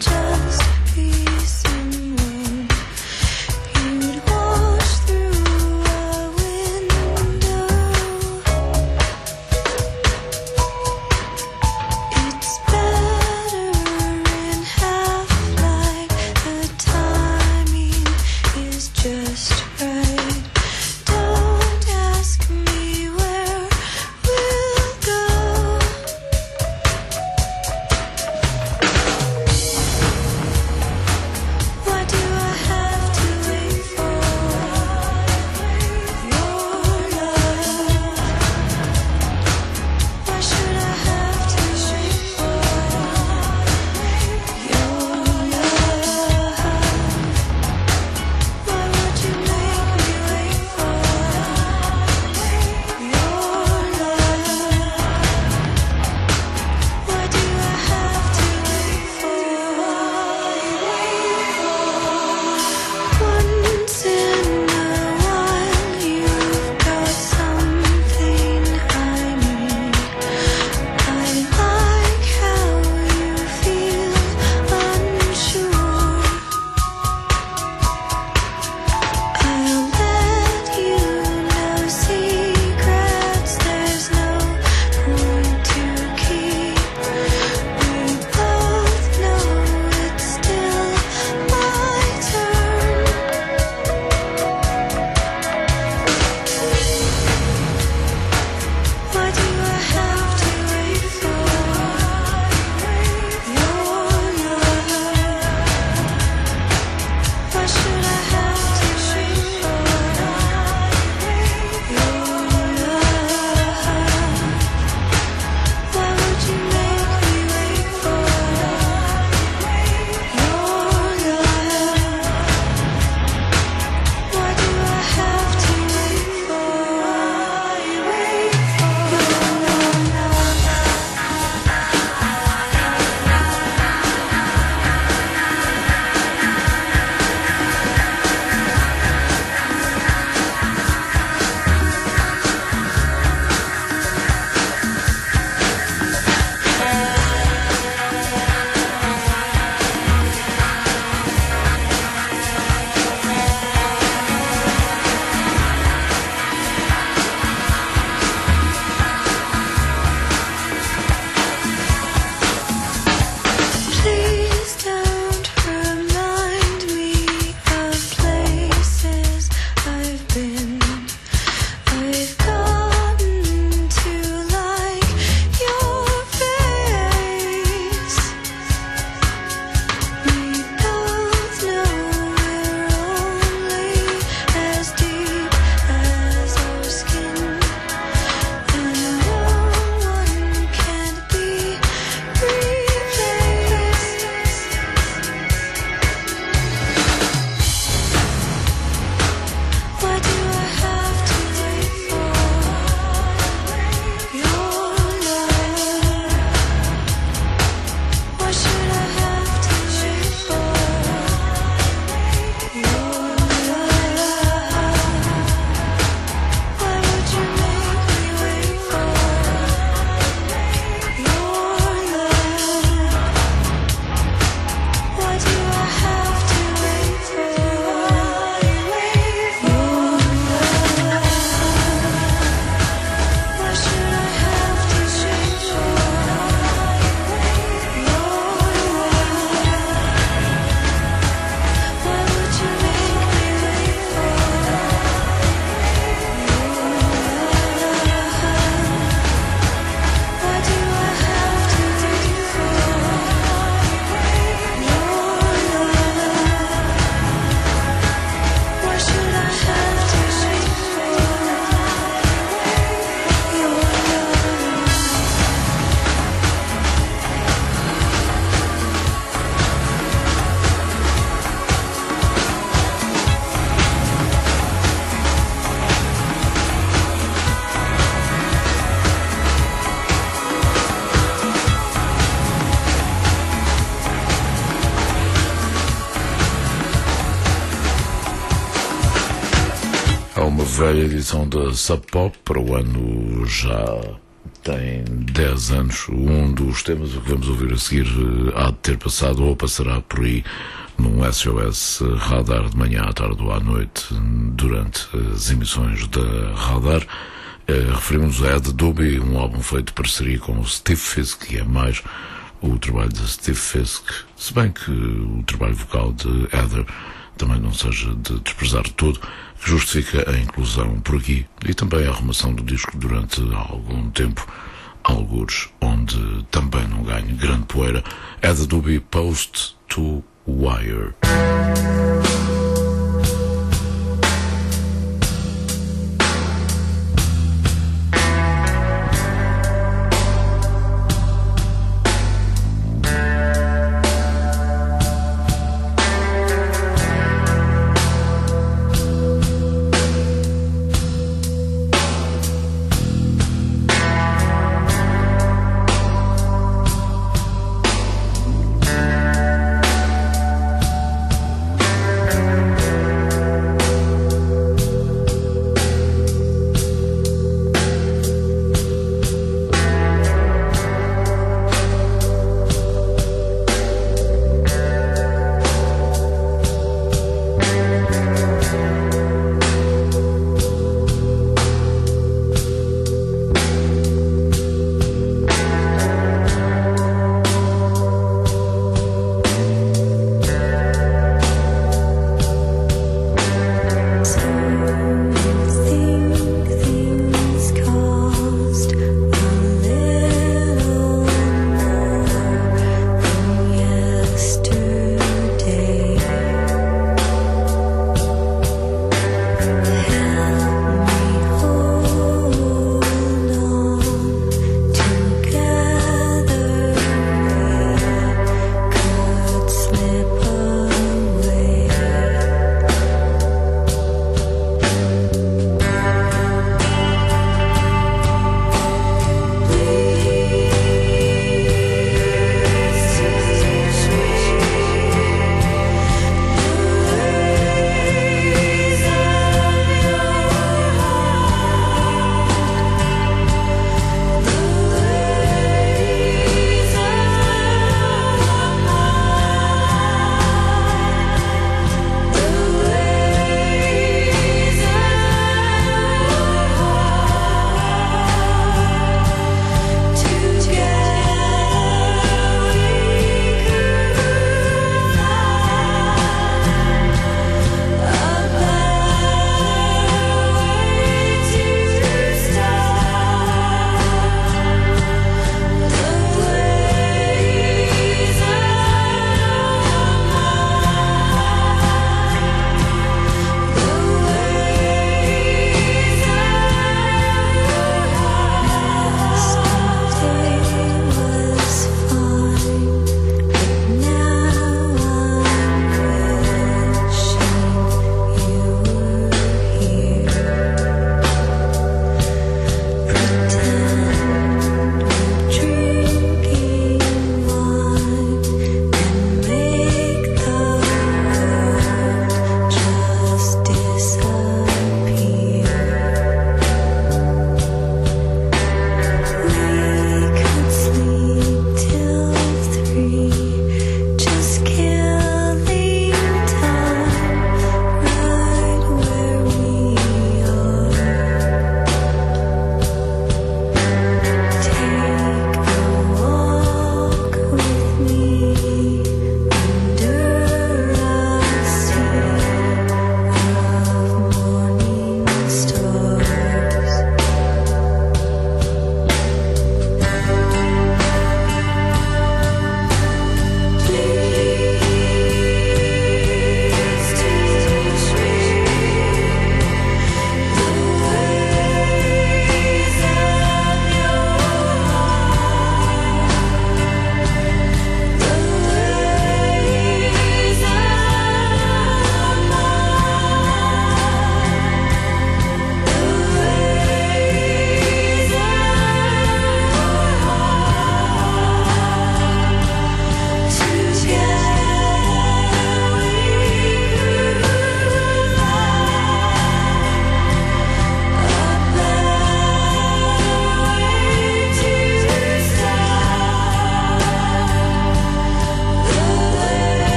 velha edição da Sub Pop. Para o ano já tem 10 anos. Um dos temas que vamos ouvir a seguir há de ter passado ou passará por aí num SOS Radar de manhã, à tarde ou à noite, durante as emissões da Radar. Referimos a Ed Doobie, um álbum feito de parceria com o Steve Fisk, que é mais o trabalho de Steve Fisk, se bem que o trabalho vocal de Heather também não seja de desprezar de todo, que justifica a inclusão por aqui e também a arrumação do disco durante algum tempo, algures onde também não ganho grande poeira. Ed Doobie, Post to Wire.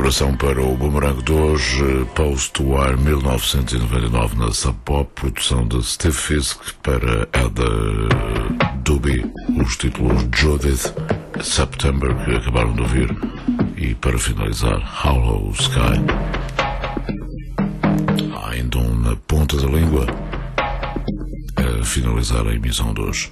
colaboração para o Boomerang de hoje, Post-War 1999 na Sub Pop, produção de Steve Fisk para Ada Doobie, os títulos Judith, September, que acabaram de ouvir, e para finalizar, Hollow Sky. Há ainda um na ponta da língua a finalizar a emissão de hoje.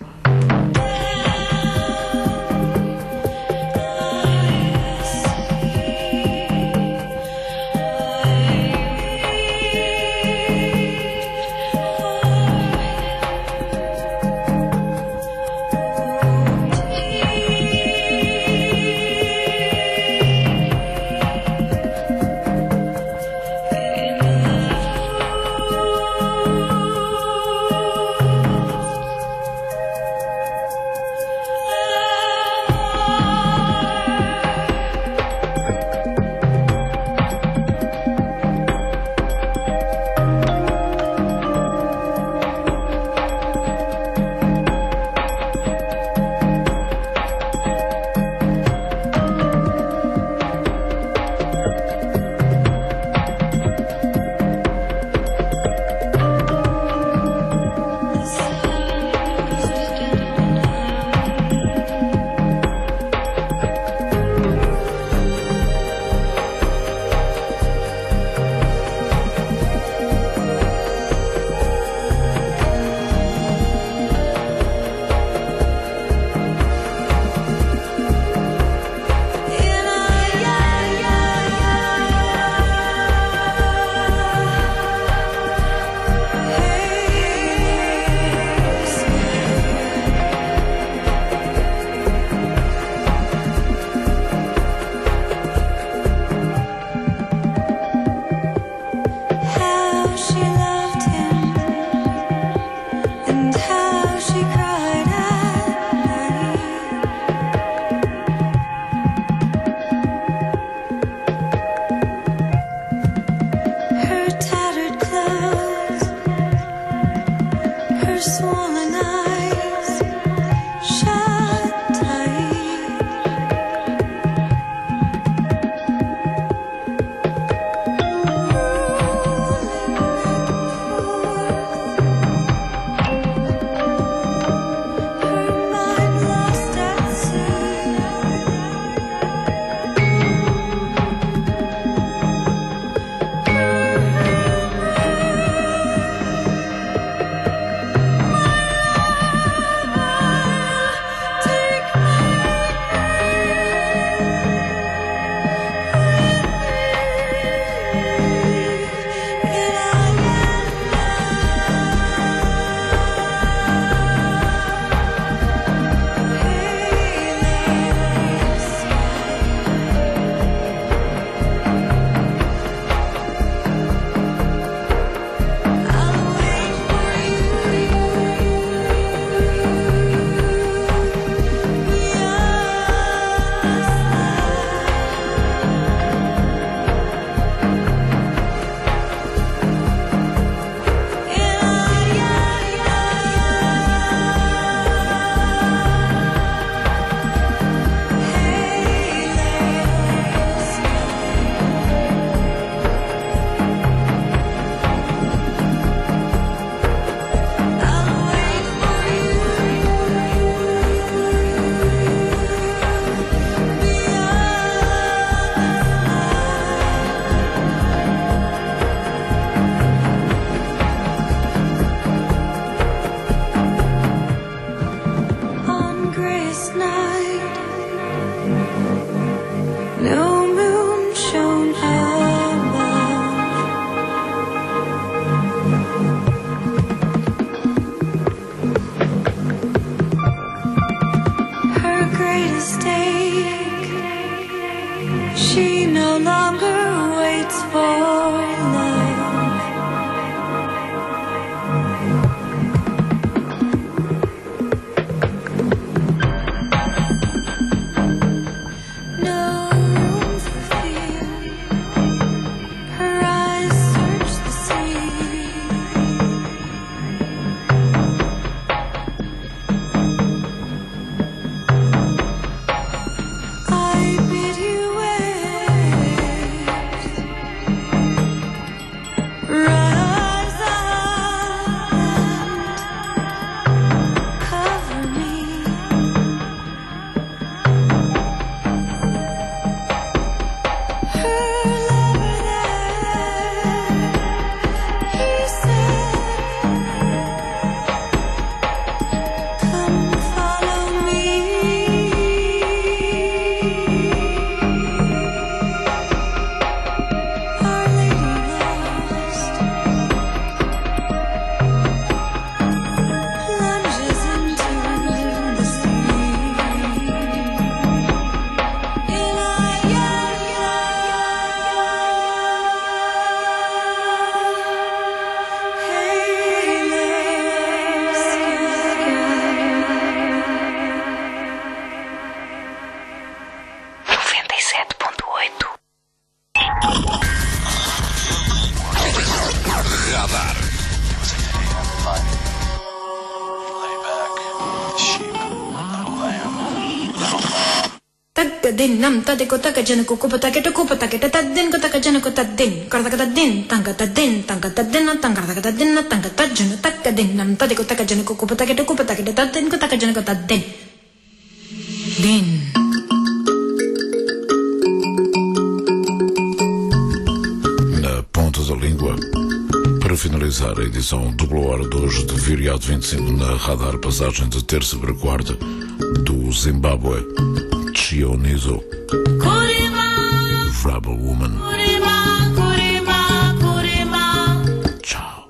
Nam tadeko takajan ko kupatake to kupatake tadden ko takajan ko tadden kartaka tadden tanga tadden tanga tadden tanga tajun takadden nam tadeko takajan ko kupatake to kupatake tadden ko takajan ko tadden den. Na ponta da língua, para finalizar a edição dupla hora de hoje de Viriato 25 na Radar, passagem de terça para quarta do Zimbábue, Chionizo, Rebel Woman. Tchau.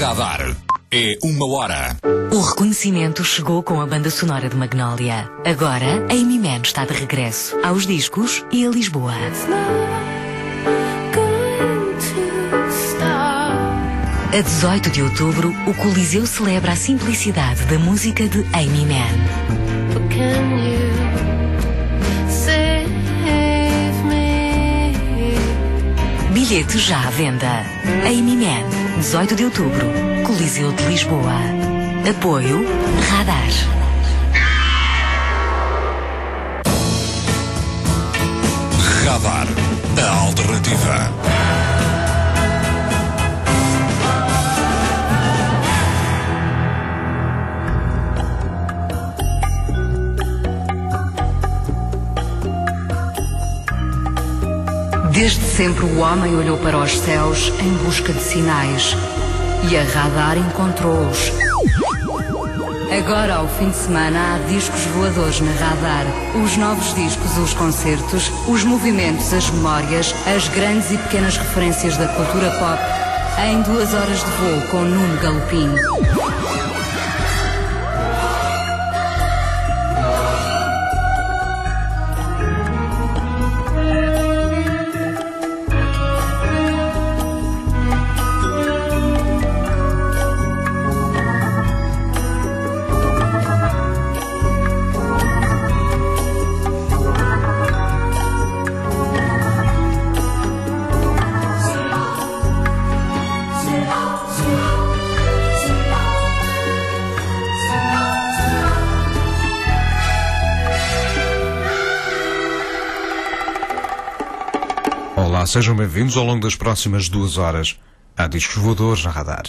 Radar é 1 hora. O reconhecimento chegou com a banda sonora de Magnolia. Agora, a Amy Mann está de regresso aos discos e a Lisboa. A 18 de outubro, o Coliseu celebra a simplicidade da música de Amy Mann. Bilhetes já à venda. Amy Mann, 18 de outubro, Coliseu de Lisboa. Apoio Radar. Radar, a alternativa. Desde sempre o homem olhou para os céus em busca de sinais e a Radar encontrou-os. Agora, ao fim de semana, há discos voadores na Radar. Os novos discos, os concertos, os movimentos, as memórias, as grandes e pequenas referências da cultura pop em 2 horas de voo com Nuno Galopim. Olá, sejam bem-vindos ao longo das próximas 2 horas. Há discos voadores na Radar.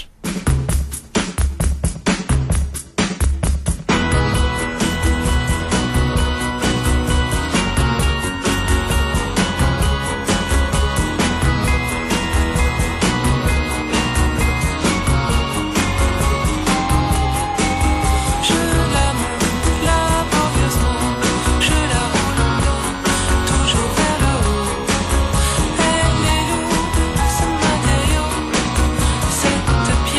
Cette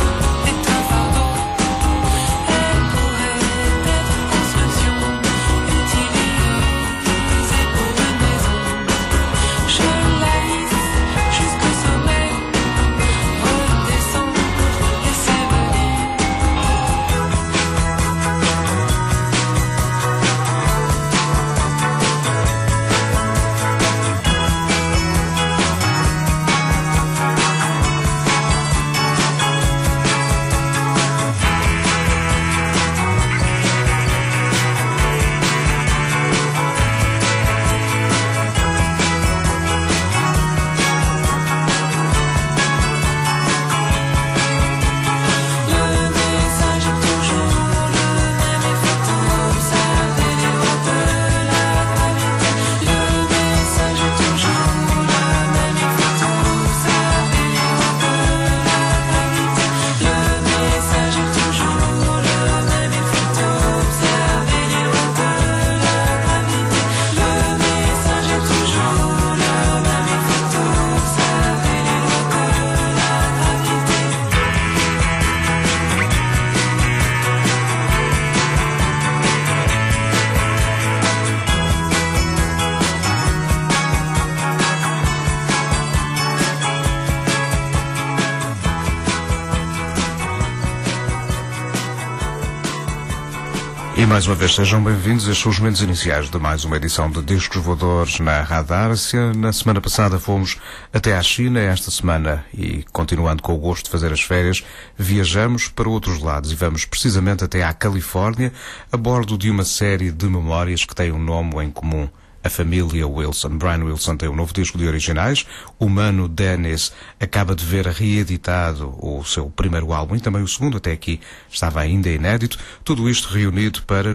E mais uma vez sejam bem-vindos. Estes são os momentos iniciais de mais uma edição de Discos Voadores na Radar. Se na semana passada fomos até à China, esta semana, e continuando com o gosto de fazer as férias, viajamos para outros lados e vamos precisamente até à Califórnia, a bordo de uma série de memórias que têm um nome em comum. A família Wilson. Brian Wilson tem um novo disco de originais. O Mano Dennis acaba de ver reeditado o seu primeiro álbum e também o segundo, até aqui estava ainda inédito. Tudo isto reunido para